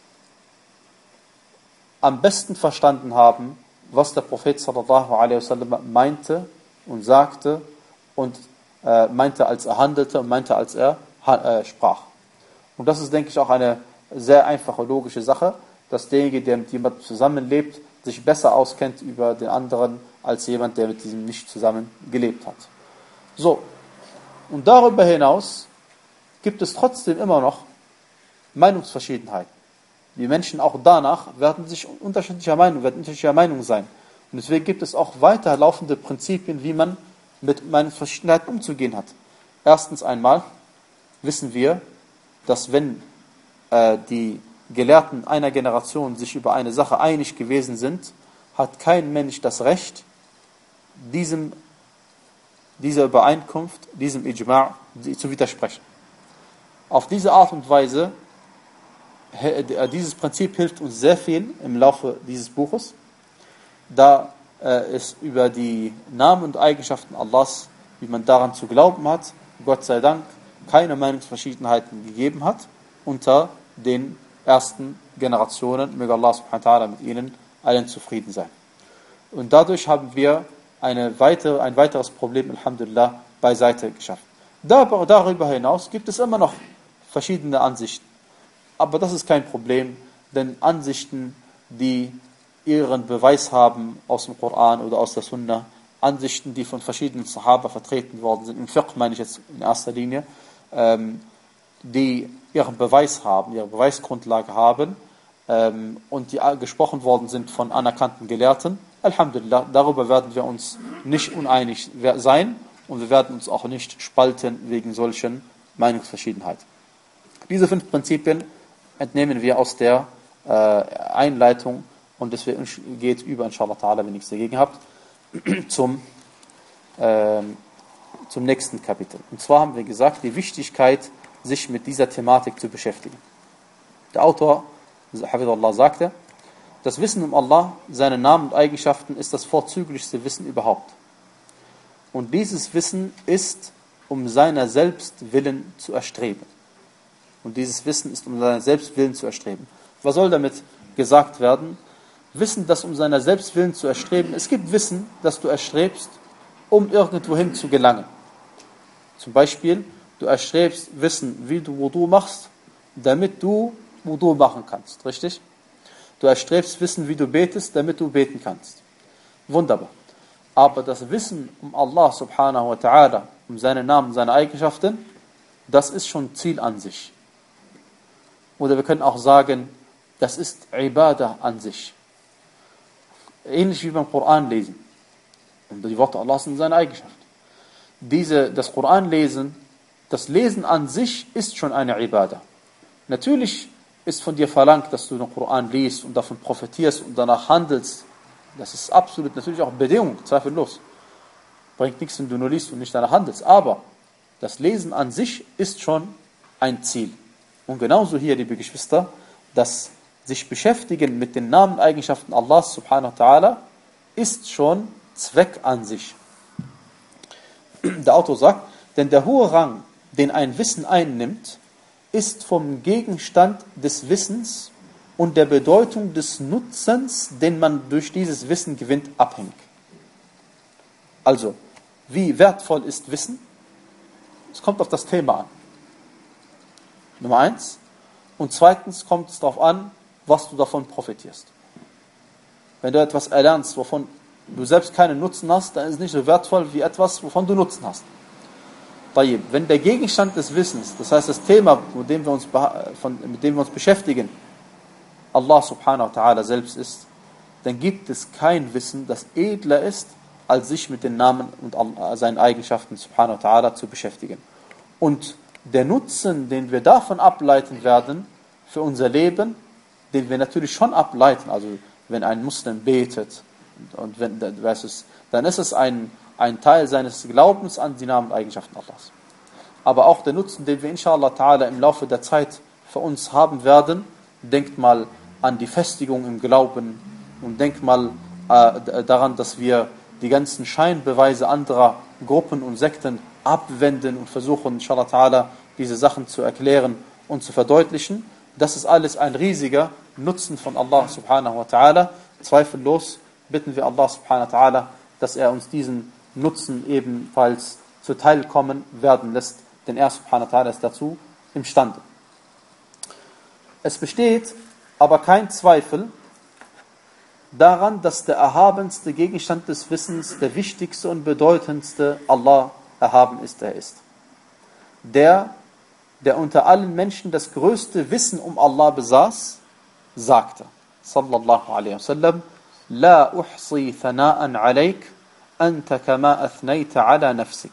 am besten verstanden haben, was der Prophet sallallahu alaihi wasallam meinte und sagte und äh, meinte, als er handelte und meinte, als er äh, sprach. Und das ist, denke ich, auch eine sehr einfache, logische Sache, dass derjenige, der mit jemandem zusammenlebt, sich besser auskennt über den anderen, als jemand, der mit diesem nicht zusammen gelebt hat. So, und darüber hinaus gibt es trotzdem immer noch Meinungsverschiedenheiten. Die Menschen auch danach werden sich unterschiedlicher Meinung, werden unterschiedlicher Meinung sein. Und deswegen gibt es auch weiterlaufende Prinzipien, wie man mit Meinungsverschiedenheiten umzugehen hat. Erstens einmal wissen wir, dass wenn äh, die Gelehrten einer Generation sich über eine Sache einig gewesen sind, hat kein Mensch das Recht, diesem, dieser Übereinkunft, diesem Ijma' zu widersprechen. Auf diese Art und Weise, dieses Prinzip hilft uns sehr viel im Laufe dieses Buches, da äh, es über die Namen und Eigenschaften Allahs, wie man daran zu glauben hat, Gott sei Dank, keine Meinungsverschiedenheiten gegeben hat unter den ersten Generationen. Möge Allah subhanahu wa ta'ala mit ihnen allen zufrieden sein. Und dadurch haben wir eine weitere, ein weiteres Problem, Alhamdulillah, beiseite geschafft. Darüber hinaus gibt es immer noch verschiedene Ansichten. Aber das ist kein Problem, denn Ansichten, die ihren Beweis haben aus dem Koran oder aus der Sunna, Ansichten, die von verschiedenen Sahaba vertreten worden sind, im Fiqh meine ich jetzt in erster Linie, ähm, die ihren Beweis haben, ihre Beweisgrundlage haben ähm, und die gesprochen worden sind von anerkannten Gelehrten. Alhamdulillah, darüber werden wir uns nicht uneinig sein und wir werden uns auch nicht spalten wegen solchen Meinungsverschiedenheiten. Diese fünf Prinzipien entnehmen wir aus der äh, Einleitung und deswegen geht über, inshallah ta'ala, wenn ihr nichts dagegen habt, zum, äh, zum nächsten Kapitel. Und zwar haben wir gesagt, die Wichtigkeit, sich mit dieser Thematik zu beschäftigen. Der Autor, Hafidullah, sagte, das Wissen um Allah, seine Namen und Eigenschaften ist das vorzüglichste Wissen überhaupt. Und dieses Wissen ist, um seiner selbst willen zu erstreben. Und dieses Wissen ist, um seiner selbst willen zu erstreben. Was soll damit gesagt werden? Wissen, das um seiner selbst willen zu erstreben. Es gibt Wissen, das du erstrebst, um irgendwohin zu gelangen. Zum Beispiel, du erstrebst Wissen, wie du Wudu machst, damit du Wudu machen kannst. Richtig? Du erstrebst Wissen, wie du betest, damit du beten kannst. Wunderbar. Aber das Wissen um Allah subhanahu wa ta'ala, um seine Namen, seine Eigenschaften, das ist schon Ziel an sich. Oder wir können auch sagen, das ist Ibadah an sich. Ähnlich wie beim Koran lesen. Und die Worte Allah sind seine Eigenschaft. Diese, das Koran lesen, das Lesen an sich ist schon eine Ibadah. Natürlich ist von dir verlangt, dass du den Koran liest und davon profitierst und danach handelst. Das ist absolut natürlich auch Bedingung, zweifellos. Bringt nichts, wenn du nur liest und nicht danach handelst. Aber das Lesen an sich ist schon ein Ziel. Und genauso hier, liebe Geschwister, das sich beschäftigen mit den Namen und Eigenschaften Allahs subhanahu wa ta'ala ist schon Zweck an sich. Der Autor sagt, denn der hohe Rang, den ein Wissen einnimmt, ist vom Gegenstand des Wissens und der Bedeutung des Nutzens, den man durch dieses Wissen gewinnt, abhängig. Also, wie wertvoll ist Wissen? Es kommt auf das Thema an. Nummer eins. Und zweitens kommt es darauf an, was du davon profitierst. Wenn du etwas erlernst, wovon du selbst keinen Nutzen hast, dann ist es nicht so wertvoll wie etwas, wovon du Nutzen hast. Wenn der Gegenstand des Wissens, das heißt das Thema, mit dem wir uns, von, mit dem wir uns beschäftigen, Allah subhanahu wa ta'ala selbst ist, dann gibt es kein Wissen, das edler ist, als sich mit den Namen und seinen Eigenschaften subhanahu wa ta'ala zu beschäftigen. Und der Nutzen, den wir davon ableiten werden, für unser Leben, den wir natürlich schon ableiten, also wenn ein Muslim betet, und wenn, dann ist es ein, ein Teil seines Glaubens an die Namen und Eigenschaften Allahs. Aber auch der Nutzen, den wir inshallah ta'ala im Laufe der Zeit für uns haben werden, denkt mal an die Festigung im Glauben und denkt mal äh, daran, dass wir die ganzen Scheinbeweise anderer Gruppen und Sekten abwenden und versuchen, inshallah ta'ala, diese Sachen zu erklären und zu verdeutlichen. Das ist alles ein riesiger Nutzen von Allah subhanahu wa ta'ala. Zweifellos bitten wir Allah subhanahu wa ta'ala, dass er uns diesen Nutzen ebenfalls zuteilkommen werden lässt, denn er subhanahu wa ta'ala ist dazu imstande. Es besteht aber kein Zweifel daran, dass der erhabenste Gegenstand des Wissens, der wichtigste und bedeutendste Allah erhaben ist, er ist. Der, der unter allen Menschen das größte Wissen um Allah besaß, sagte, sallallahu alaihi wasallam, La uhsi thana'an alayk, anta kama athnayta ala nafsik.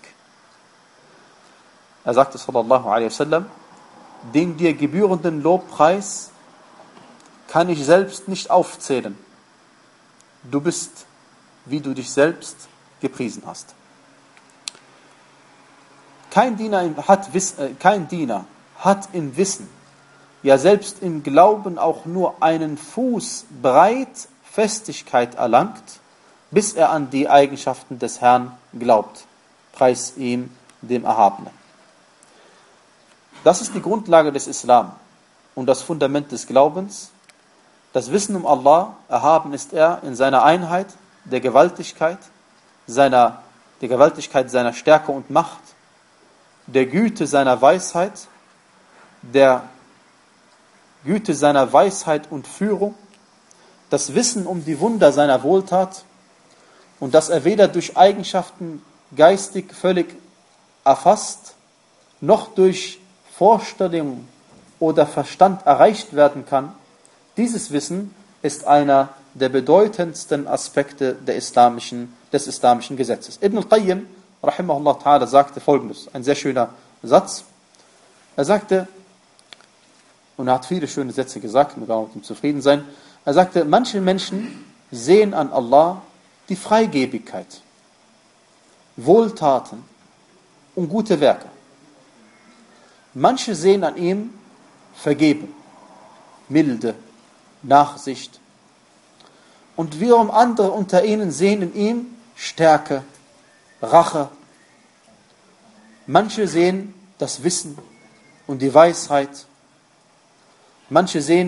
Er sagte, sallallahu alaihi wasallam, den dir gebührenden Lobpreis kann ich selbst nicht aufzählen. Du bist, wie du dich selbst gepriesen hast. Kein Diener hat, kein Diener hat im Wissen, ja selbst im Glauben auch nur einen Fuß breit Festigkeit erlangt, bis er an die Eigenschaften des Herrn glaubt. Preis ihm, dem Erhabenen. Das ist die Grundlage des Islam und das Fundament des Glaubens. Das Wissen um Allah, erhaben ist er in seiner Einheit, der Gewaltigkeit, seiner, der Gewaltigkeit seiner Stärke und Macht, der Güte seiner Weisheit, der Güte seiner Weisheit und Führung, das Wissen um die Wunder seiner Wohltat und dass er weder durch Eigenschaften geistig völlig erfasst, noch durch Vorstellung oder Verstand erreicht werden kann. Dieses Wissen ist einer der bedeutendsten Aspekte der islamischen, des islamischen Gesetzes. Ibn al-Qayyim, rahimahullah ta'ala, sagte Folgendes, ein sehr schöner Satz. Er sagte, und er hat viele schöne Sätze gesagt, wir werden mit ihm zufrieden sein. Er sagte, manche Menschen sehen an Allah die Freigebigkeit, Wohltaten und gute Werke. Manche sehen an ihm Vergebung, Milde, Nachsicht. Und wiederum andere unter ihnen sehen in ihm Stärke, Rache. Manche sehen das Wissen und die Weisheit. Manche sehen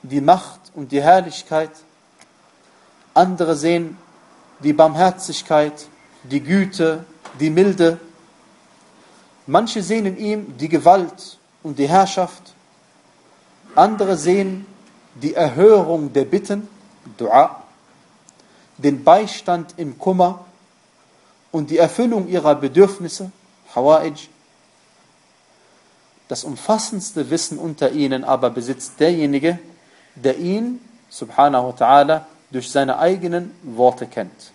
die Macht und die Herrlichkeit. Andere sehen die Barmherzigkeit, die Güte, die Milde. Manche sehen in ihm die Gewalt und die Herrschaft. Andere sehen die Erhörung der Bitten, Dua, den Beistand im Kummer und die Erfüllung ihrer Bedürfnisse, Hawaij. Das umfassendste Wissen unter ihnen aber besitzt derjenige, der ihn, subhanahu wa ta'ala, durch seine eigenen Worte kennt.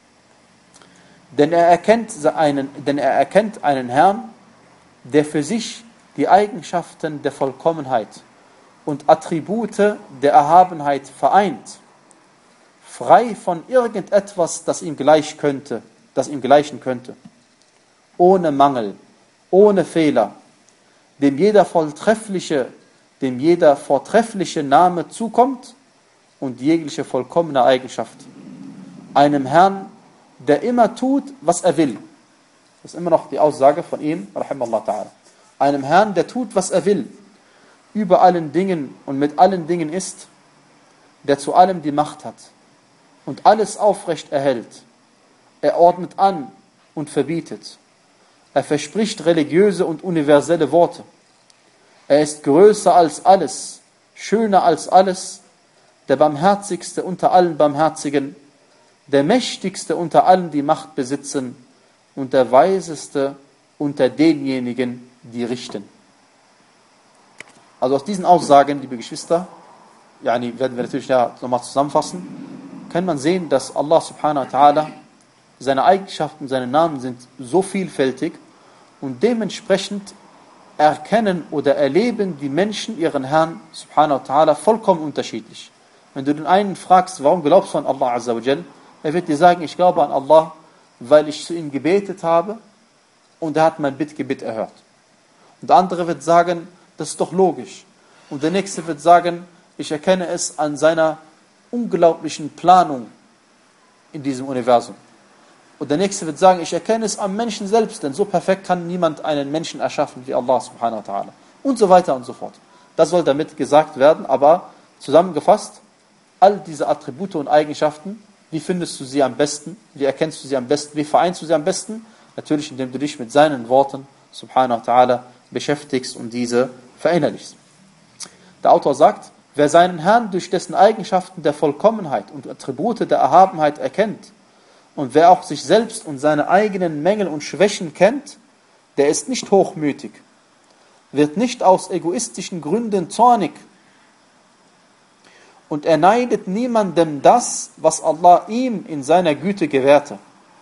Denn er erkennt einen, denn er erkennt einen Herrn, der für sich die Eigenschaften der Vollkommenheit und Attribute der Erhabenheit vereint, frei von irgendetwas, das ihm gleich könnte, das ihm gleichen könnte, ohne Mangel, ohne Fehler, dem jeder vortreffliche, dem jeder vortreffliche Name zukommt und jegliche vollkommene Eigenschaft. Einem Herrn, der immer tut, was er will. Das ist immer noch die Aussage von ihm, rahimallah ta'ala. Einem Herrn, der tut, was er will, über allen Dingen und mit allen Dingen ist, der zu allem die Macht hat und alles aufrecht erhält. Er ordnet an und verbietet. Er verspricht religiöse und universelle Worte. Er ist größer als alles, schöner als alles, der Barmherzigste unter allen Barmherzigen, der Mächtigste unter allen, die Macht besitzen, und der Weiseste unter denjenigen, die richten. Also aus diesen Aussagen, liebe Geschwister, yani werden wir natürlich ja nochmal zusammenfassen, kann man sehen, dass Allah subhanahu wa ta'ala, seine Eigenschaften, seine Namen sind so vielfältig und dementsprechend erkennen oder erleben die Menschen ihren Herrn subhanahu wa ta'ala vollkommen unterschiedlich. Wenn du den einen fragst, warum glaubst du an Allah azza wa jal, er wird dir sagen, ich glaube an Allah, weil ich zu ihm gebetet habe und er hat mein Bittgebet erhört. Und der andere wird sagen, das ist doch logisch. Und der nächste wird sagen, ich erkenne es an seiner unglaublichen Planung in diesem Universum. Und der nächste wird sagen, ich erkenne es am Menschen selbst, denn so perfekt kann niemand einen Menschen erschaffen wie Allah subhanahu wa ta'ala. Und so weiter und so fort. Das soll damit gesagt werden, aber zusammengefasst, all diese Attribute und Eigenschaften, wie findest du sie am besten? Wie erkennst du sie am besten? Wie vereinst du sie am besten? Natürlich, indem du dich mit seinen Worten, subhanahu wa ta'ala, beschäftigst und diese verinnerlichst. Der Autor sagt, wer seinen Herrn durch dessen Eigenschaften der Vollkommenheit und Attribute der Erhabenheit erkennt und wer auch sich selbst und seine eigenen Mängel und Schwächen kennt, der ist nicht hochmütig, wird nicht aus egoistischen Gründen zornig und er neidet niemandem das, was Allah ihm in seiner Güte gewährte.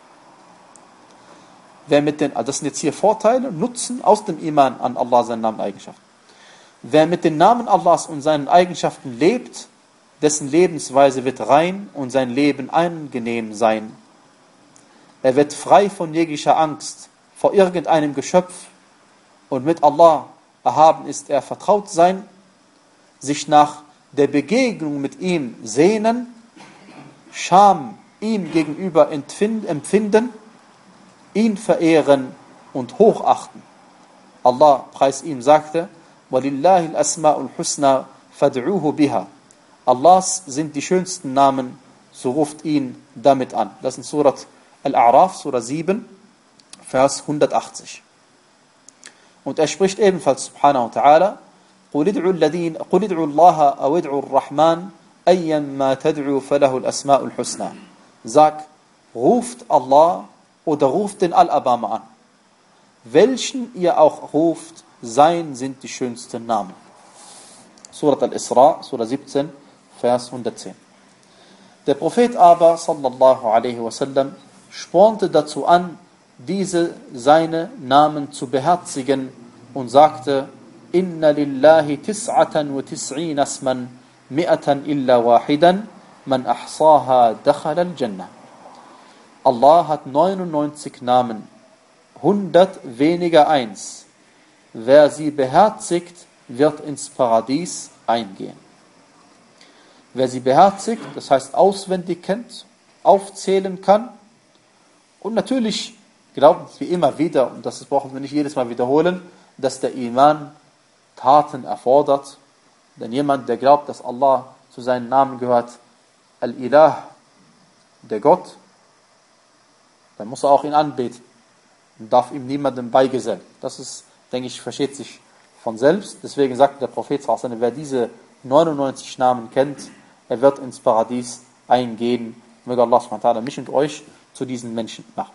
Wer mit den, das sind jetzt hier Vorteile, Nutzen aus dem Iman an Allah, seinen Namen und Eigenschaften. Wer mit den Namen Allahs und seinen Eigenschaften lebt, dessen Lebensweise wird rein und sein Leben angenehm sein. Er wird frei von jeglicher Angst vor irgendeinem Geschöpf und mit Allah erhaben ist er vertraut sein, sich nach der Begegnung mit ihm sehnen, Scham ihm gegenüber empfinden, ihn verehren und hochachten. Allah, preis ihm, sagte, وَلِلَّهِ الْأَسْمَاءُ الْحُسْنَى فَادْعُوهُ بِهَا. Allahs sind die schönsten Namen, so ruft ihn damit an. Das ist Surat Al-A'raf, Surah sieben, Vers hundertachtzig. Und er spricht ebenfalls, subhanahu wa ta'ala, قُلِ ادْعُوا الَّذِينَ قُلِ ادْعُوا اللَّهَ أَوْ ادْعُوا الرَّحْمَنَ أَيًّمَّا تَدْعُوا فَلَهُ الْأَسْمَاءُ الْحُسْنَى. Sag, ruft Allah oder ruft den Al-Abama an. Welchen ihr auch ruft, sein sind die schönsten Namen. Surat Al-Isra, Surah siebzehn, Vers hundertzehn. Der Prophet aber, sallallahu alaihi wasallam, spornte dazu an, diese seine Namen zu beherzigen und sagte, Inna lillahi tis'atan wa tis'ina asman, mi'atan illa wahidan, man ahsaha dakhala al-Jannah. Allah hat neunundneunzig Namen, hundert weniger eins. Wer sie beherzigt, wird ins Paradies eingehen. Wer sie beherzigt, das heißt auswendig kennt, aufzählen kann und natürlich glauben wir immer wieder, und das brauchen wir nicht jedes Mal wiederholen, dass der Iman Taten erfordert, Denn jemand, der glaubt, dass Allah zu seinen Namen gehört, Al-Ilah, der Gott, dann muss er auch ihn anbeten und darf ihm niemandem beigesellen. Das ist, denke ich, versteht sich von selbst. Deswegen sagt der Prophet, wer diese neunundneunzig Namen kennt, er wird ins Paradies eingehen. Möge Allah subhanahu wa ta'ala mich und euch zu diesen Menschen machen.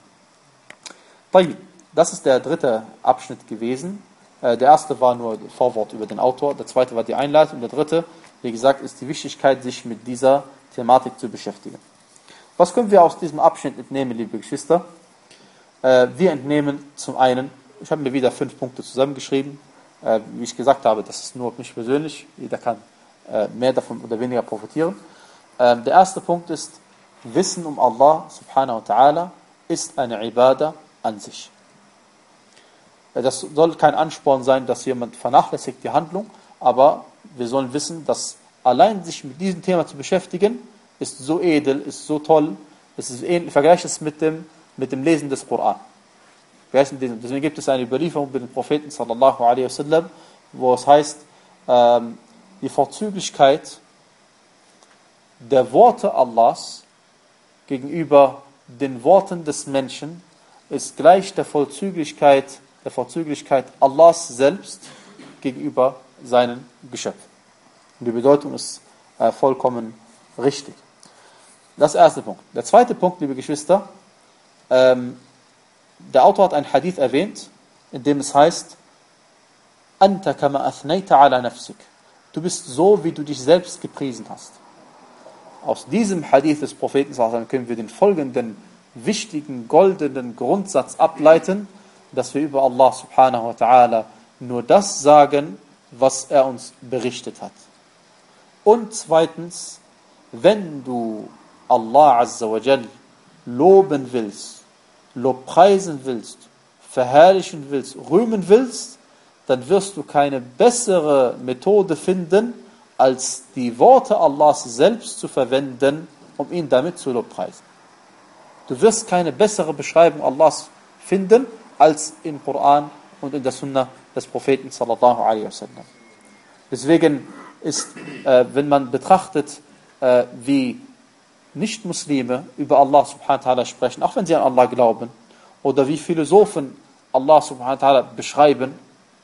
Das ist der dritte Abschnitt gewesen. Der erste war nur Vorwort über den Autor, der zweite war die Einleitung, der dritte, wie gesagt, ist die Wichtigkeit, sich mit dieser Thematik zu beschäftigen. Was können wir aus diesem Abschnitt entnehmen, liebe Geschwister? Wir entnehmen zum einen, ich habe mir wieder fünf Punkte zusammengeschrieben, wie ich gesagt habe, das ist nur auf mich persönlich, jeder kann mehr davon oder weniger profitieren. Der erste Punkt ist, Wissen um Allah subhanahu wa ta'ala ist eine Ibadah an sich. Das soll kein Ansporn sein, dass jemand vernachlässigt die Handlung, aber wir sollen wissen, dass allein sich mit diesem Thema zu beschäftigen, ist so edel, ist so toll, es ist ähnlich, vergleicht es mit dem, mit dem Lesen des Koran. Deswegen gibt es eine Überlieferung bei den Propheten sallallahu alaihi wasallam, wo es heißt, ähm, die Vorzüglichkeit der Worte Allahs gegenüber den Worten des Menschen ist gleich der Vorzüglichkeit, der Vorzüglichkeit Allahs selbst gegenüber seinen Geschöpfen. Und die Bedeutung ist äh, vollkommen richtig. Das ist der erste Punkt. Der zweite Punkt, liebe Geschwister, ähm, der Autor hat einen Hadith erwähnt, in dem es heißt, Anta kama athnayta ala nafsik. Du bist so, wie du dich selbst gepriesen hast. Aus diesem Hadith des Propheten können wir den folgenden wichtigen, goldenen Grundsatz ableiten, dass wir über Allah subhanahu wa ta'ala nur das sagen, was er uns berichtet hat. Und zweitens, wenn du Allah azza wa jal loben willst, lobpreisen willst, verherrlichen willst, rühmen willst, dann wirst du keine bessere Methode finden, als die Worte Allahs selbst zu verwenden, um ihn damit zu lobpreisen. Du wirst keine bessere Beschreibung Allahs finden, als im Koran und in der Sunna des Propheten sallallahu alaihi wasallam. Deswegen ist, äh, wenn man betrachtet, äh, wie Nicht-Muslime über Allah subhanahu wa ta'ala sprechen, auch wenn sie an Allah glauben, oder wie Philosophen Allah subhanahu wa ta'ala beschreiben,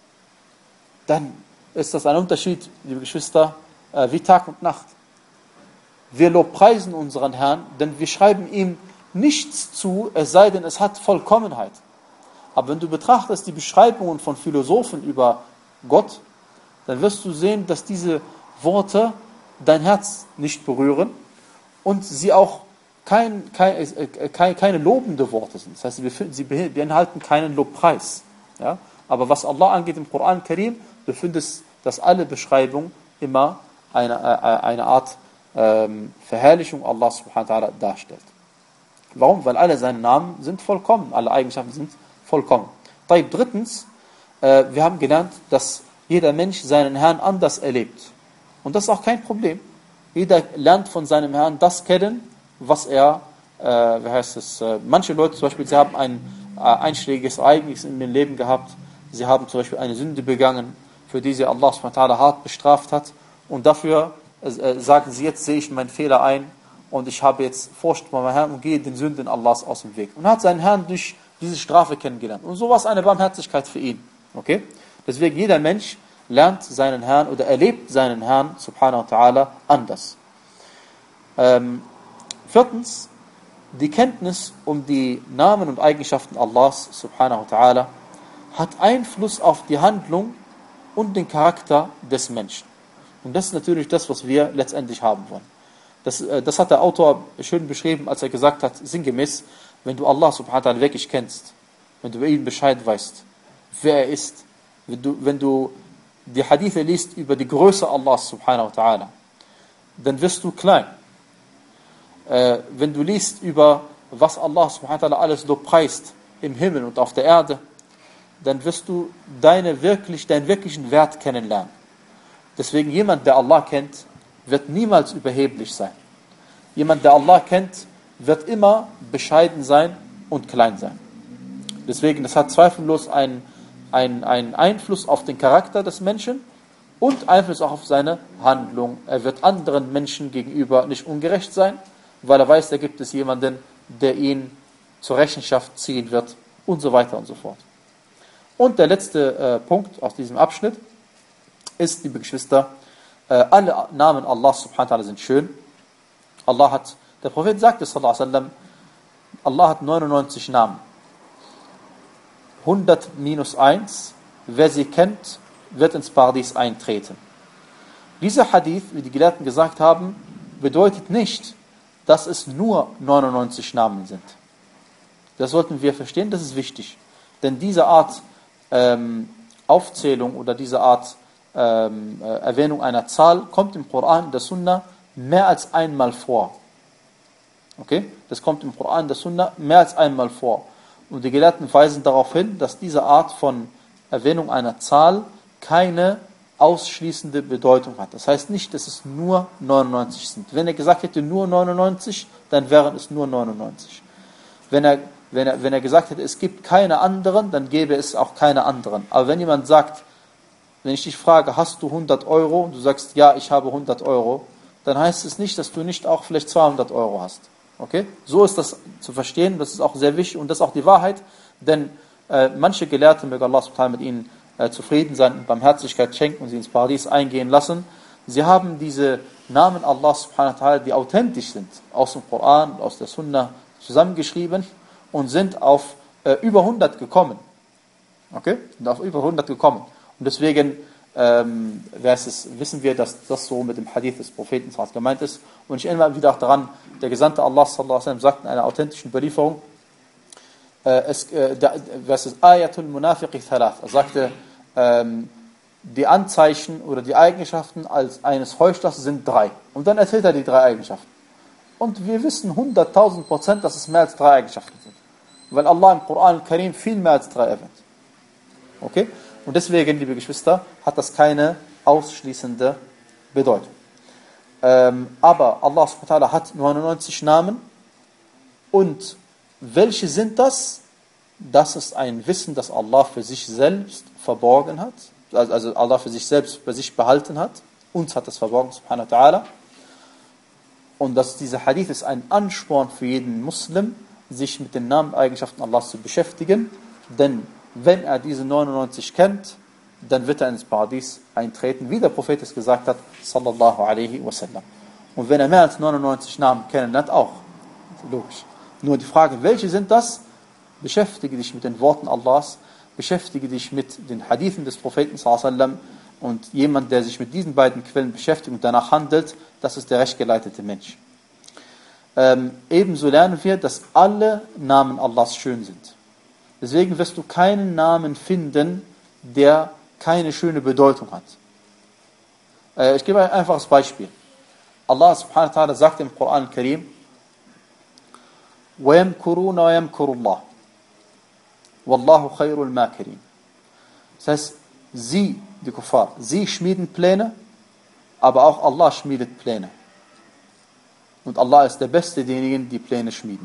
dann ist das ein Unterschied, liebe Geschwister, äh, wie Tag und Nacht. Wir lobpreisen unseren Herrn, denn wir schreiben ihm nichts zu, es sei denn, es hat Vollkommenheit. Aber wenn du betrachtest die Beschreibungen von Philosophen über Gott, dann wirst du sehen, dass diese Worte dein Herz nicht berühren und sie auch kein, kein, äh, kein, keine lobende Worte sind. Das heißt, sie, sie beinhalten keinen Lobpreis. Ja? Aber was Allah angeht im Koran Karim, du findest, dass alle Beschreibungen immer eine, äh, eine Art ähm, Verherrlichung Allah subhanahu wa ta'ala darstellt. Warum? Weil alle seine Namen sind vollkommen, alle Eigenschaften sind vollkommen. Drittens, äh, wir haben gelernt, dass jeder Mensch seinen Herrn anders erlebt. Und das ist auch kein Problem. Jeder lernt von seinem Herrn das kennen, was er, äh, wie heißt es, äh, manche Leute zum Beispiel, sie haben ein äh, einschlägiges Ereignis in ihrem Leben gehabt, sie haben zum Beispiel eine Sünde begangen, für die sie Allah subhanahu wa ta'ala hart bestraft hat, und dafür äh, sagen sie, jetzt sehe ich meinen Fehler ein und ich habe jetzt Furcht vor meinem Herrn und gehe den Sünden Allahs aus dem Weg. Und hat seinen Herrn durch diese Strafe kennengelernt. Und so war es eine Barmherzigkeit für ihn. Okay? Deswegen jeder Mensch lernt seinen Herrn oder erlebt seinen Herrn subhanahu wa ta'ala anders. Ähm, viertens, die Kenntnis um die Namen und Eigenschaften Allahs subhanahu wa ta'ala hat Einfluss auf die Handlung und den Charakter des Menschen. Und das ist natürlich das, was wir letztendlich haben wollen. Das, äh, das hat der Autor schön beschrieben, als er gesagt hat, sinngemäß, wenn du Allah subhanahu wa ta'ala wirklich kennst, wenn du über ihn Bescheid weißt, wer er ist, wenn du, wenn du die Hadithe liest über die Größe Allahs subhanahu wa ta'ala, dann wirst du klein. Äh, wenn du liest über was Allah subhanahu wa ta'ala alles lobpreist im Himmel und auf der Erde, dann wirst du deine wirklich, deinen wirklichen Wert kennenlernen. Deswegen jemand, der Allah kennt, wird niemals überheblich sein. Jemand, der Allah kennt, wird immer bescheiden sein und klein sein. Deswegen, das hat zweifellos einen, einen, einen Einfluss auf den Charakter des Menschen und Einfluss auch auf seine Handlung. Er wird anderen Menschen gegenüber nicht ungerecht sein, weil er weiß, da gibt es jemanden, der ihn zur Rechenschaft ziehen wird und so weiter und so fort. Und der letzte äh, Punkt aus diesem Abschnitt ist, liebe Geschwister, äh, alle Namen Allah subhanahu wa ta'ala sind schön. Allah hat, der Prophet sagte, sallallahu alaihi wasallam, Allah hat neunundneunzig Namen. hundert minus eins, wer sie kennt, wird ins Paradies eintreten. Dieser Hadith, wie die Gelehrten gesagt haben, bedeutet nicht, dass es nur neunundneunzig Namen sind. Das sollten wir verstehen, das ist wichtig. Denn diese Art ähm, Aufzählung oder diese Art ähm, äh, Erwähnung einer Zahl kommt im Koran, in der Sunna, mehr als einmal vor. Okay? Das kommt im Koran, in der Sunna, mehr als einmal vor. Und die Gelehrten weisen darauf hin, dass diese Art von Erwähnung einer Zahl keine ausschließende Bedeutung hat. Das heißt nicht, dass es nur neunundneunzig sind. Wenn er gesagt hätte nur neunundneunzig, dann wären es nur neunundneunzig. Wenn er, wenn er, wenn er gesagt hätte, es gibt keine anderen, dann gäbe es auch keine anderen. Aber wenn jemand sagt, wenn ich dich frage, hast du hundert Euro, und du sagst, ja, ich habe hundert Euro, dann heißt es nicht, dass du nicht auch vielleicht zweihundert Euro hast. Okay? So ist das zu verstehen, das ist auch sehr wichtig und das ist auch die Wahrheit, denn äh, manche Gelehrte, möge Allah subhanahu wa ta'ala mit ihnen äh, zufrieden sein und Barmherzigkeit schenken und sie ins Paradies eingehen lassen, sie haben diese Namen Allah subhanahu wa ta'ala, die authentisch sind, aus dem Koran, aus der Sunna zusammengeschrieben und sind auf äh, über hundert gekommen. Okay? Sind auf über hundert gekommen. Und deswegen ähm, es, wissen wir, dass das so mit dem Hadith des Propheten gemeint ist. Und ich erinnere wieder auch daran, der Gesandte Allah sallallahu alaihi wasallam sagt in einer authentischen Überlieferung, äh, es, äh, der, was ist Ayatul Munafiqi Thalath. Er sagte, ähm, die Anzeichen oder die Eigenschaften als eines Heuchlers sind drei. Und dann erzählt er die drei Eigenschaften. Und wir wissen hunderttausend Prozent, dass es mehr als drei Eigenschaften sind. Weil Allah im Koran al-Karim viel mehr als drei erwähnt. Okay? Und deswegen, liebe Geschwister, hat das keine ausschließende Bedeutung. Ähm, aber Allah subhanahu wa ta'ala hat neunundneunzig Namen. Und welche sind das? Das ist ein Wissen, das Allah für sich selbst verborgen hat. Also Allah für sich selbst bei sich behalten hat. Uns hat das verborgen, subhanahu wa ta'ala. Und dass dieser Hadith ist ein Ansporn für jeden Muslim, sich mit den Nameneigenschaften Allahs zu beschäftigen. Denn wenn er diese neunundneunzig kennt, dann wird er ins Paradies eintreten, wie der Prophet es gesagt hat, sallallahu alaihi wasallam. Und wenn er mehr als neunundneunzig Namen kennenlernt, auch. Logisch. Nur die Frage, welche sind das? Beschäftige dich mit den Worten Allahs, beschäftige dich mit den Hadithen des Propheten sallallahu alaihi wasallam und jemand, der sich mit diesen beiden Quellen beschäftigt und danach handelt, das ist der rechtgeleitete Mensch. Ähm, ebenso lernen wir, dass alle Namen Allahs schön sind. Deswegen wirst du keinen Namen finden, der keine schöne Bedeutung hat. Äh, ich gebe ein einfaches Beispiel. Allah subhanahu wa ta'ala sagt im Koran al-Karim, وَيَمْكُرُونَ وَيَمْكُرُ اللَّهُ وَاللَّهُ خَيْرُ الْمَاكِرِينَ. Das heißt, sie, die Kuffar, sie schmieden Pläne, aber auch Allah schmiedet Pläne. Und Allah ist der Beste derjenigen, die Pläne schmieden.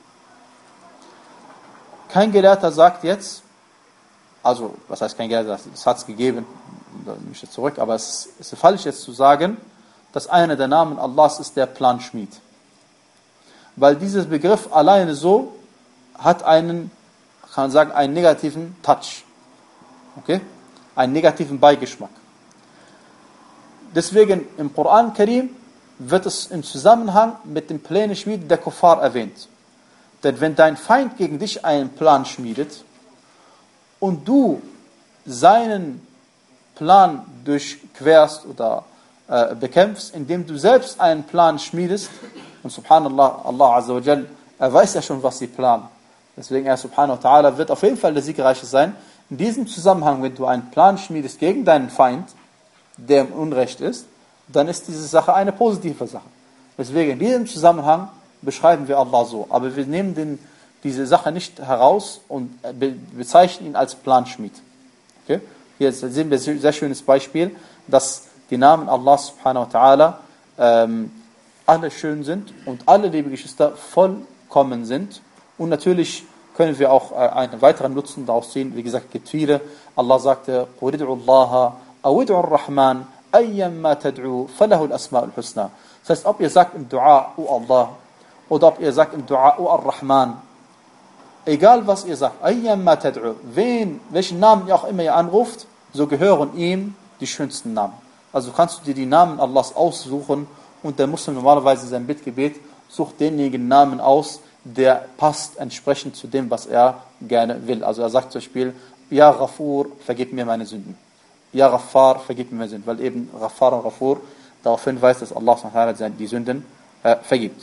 Kein Gelehrter sagt jetzt, also, was heißt kein Gelehrter, es hat es gegeben, da nehme ich jetzt zurück, aber es ist falsch jetzt zu sagen, dass einer der Namen Allahs ist der Planschmied. Weil dieser Begriff alleine so hat einen, kann man sagen, einen negativen Touch. Okay? Einen negativen Beigeschmack. Deswegen im Koran Karim wird es im Zusammenhang mit dem Pläne-Schmieden der Kuffar erwähnt. Denn wenn dein Feind gegen dich einen Plan schmiedet und du seinen Plan durchquerst oder äh, bekämpfst, indem du selbst einen Plan schmiedest, und subhanallah, Allah Azza wa Jal, er weiß ja schon, was sie planen. Deswegen, er subhanahu wa ta'ala wird auf jeden Fall der Siegreiche sein. In diesem Zusammenhang, wenn du einen Plan schmiedest gegen deinen Feind, der im Unrecht ist, dann ist diese Sache eine positive Sache. Deswegen, in diesem Zusammenhang beschreiben wir Allah so. Aber wir nehmen den, diese Sache nicht heraus und be bezeichnen ihn als Planschmied. Okay? Hier sehen wir ein sehr schönes Beispiel, dass die Namen Allah subhanahu wa ta'ala ähm, alle schön sind und alle, liebe Geschwister, vollkommen sind. Und natürlich können wir auch äh, einen weiteren Nutzen daraus ziehen. Wie gesagt, es gibt viele. Allah sagte, قُرِدْعُ اللَّهَ أو ادعوا الرحمن أيما تدعوا فله الأسماء الحسنى. Das heißt, ob ihr sagt im Dua, O Allah, oder ob ihr sagt im Dua, O Ar-Rahman, egal was ihr sagt, ayyamma tad'u, wen, welchen Namen ihr auch immer ihr anruft, so gehören ihm die schönsten Namen. Also kannst du dir die Namen Allahs aussuchen und der Muslim normalerweise in seinem Bittgebet sucht denjenigen Namen aus, der passt entsprechend zu dem, was er gerne will. Also er sagt zum Beispiel, Ja Ghafur, vergib mir meine Sünden. Ja Ghaffar, vergib mir meine Sünden. Weil eben Ghaffar und Ghafur darauf hinweist, dass Allah subhanahu wa ta'ala die Sünden äh, vergibt.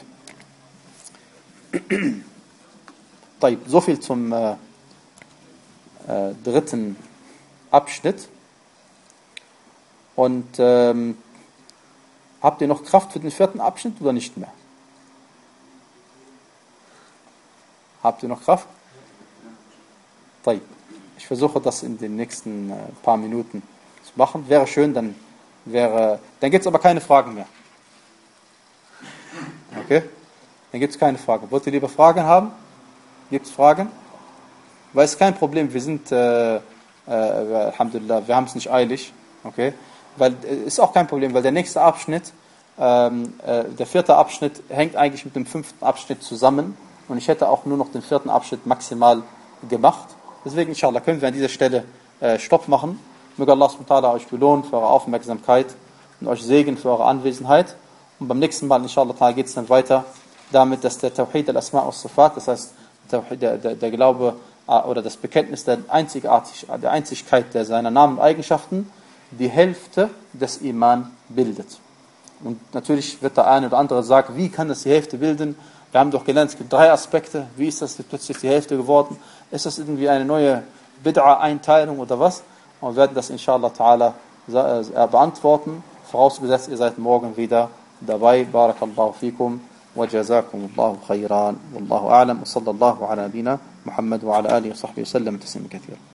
So viel zum äh, äh, dritten Abschnitt. Und ähm, habt ihr noch Kraft für den vierten Abschnitt oder nicht mehr? Habt ihr noch Kraft? Ich versuche das in den nächsten äh, paar Minuten zu machen. Wäre schön, dann wäre, dann gibt es aber keine Fragen mehr. Okay? Dann gibt es keine Fragen. Wollt ihr lieber Fragen haben? Gibt es Fragen? Weil es ist kein Problem, wir sind, äh, äh, Alhamdulillah, wir haben es nicht eilig. Okay? Weil es äh, ist auch kein Problem, weil der nächste Abschnitt, ähm, äh, der vierte Abschnitt hängt eigentlich mit dem fünften Abschnitt zusammen. Und ich hätte auch nur noch den vierten Abschnitt maximal gemacht. Deswegen, inshallah, können wir an dieser Stelle äh, Stopp machen. Möge Allah subhanahu wa ta'ala euch belohnen für eure Aufmerksamkeit und euch segnen für eure Anwesenheit. Und beim nächsten Mal, inshallah, geht es dann weiter damit, dass der Tawhid al-Asma' wa Sifat, das heißt der, der, der Glaube oder das Bekenntnis der, Einzigartig, der Einzigkeit der seiner Namen und Eigenschaften, die Hälfte des Iman bildet. Und natürlich wird der eine oder andere sagen, wie kann das die Hälfte bilden? Wir haben doch gelernt, es gibt drei Aspekte. Wie ist das plötzlich die Hälfte geworden? Ist das irgendwie eine neue Bid'a-Einteilung oder was? Und wir werden das inshallah ta'ala beantworten. Vorausgesetzt, ihr seid morgen wieder dabei. Barakallahu fikum wa jazakumullahu khairan. Wallahu a'lam. Wa sallallahu ala nabina Muhammad wa ala alihi wa sahbihi wa sallam tasliman kathira.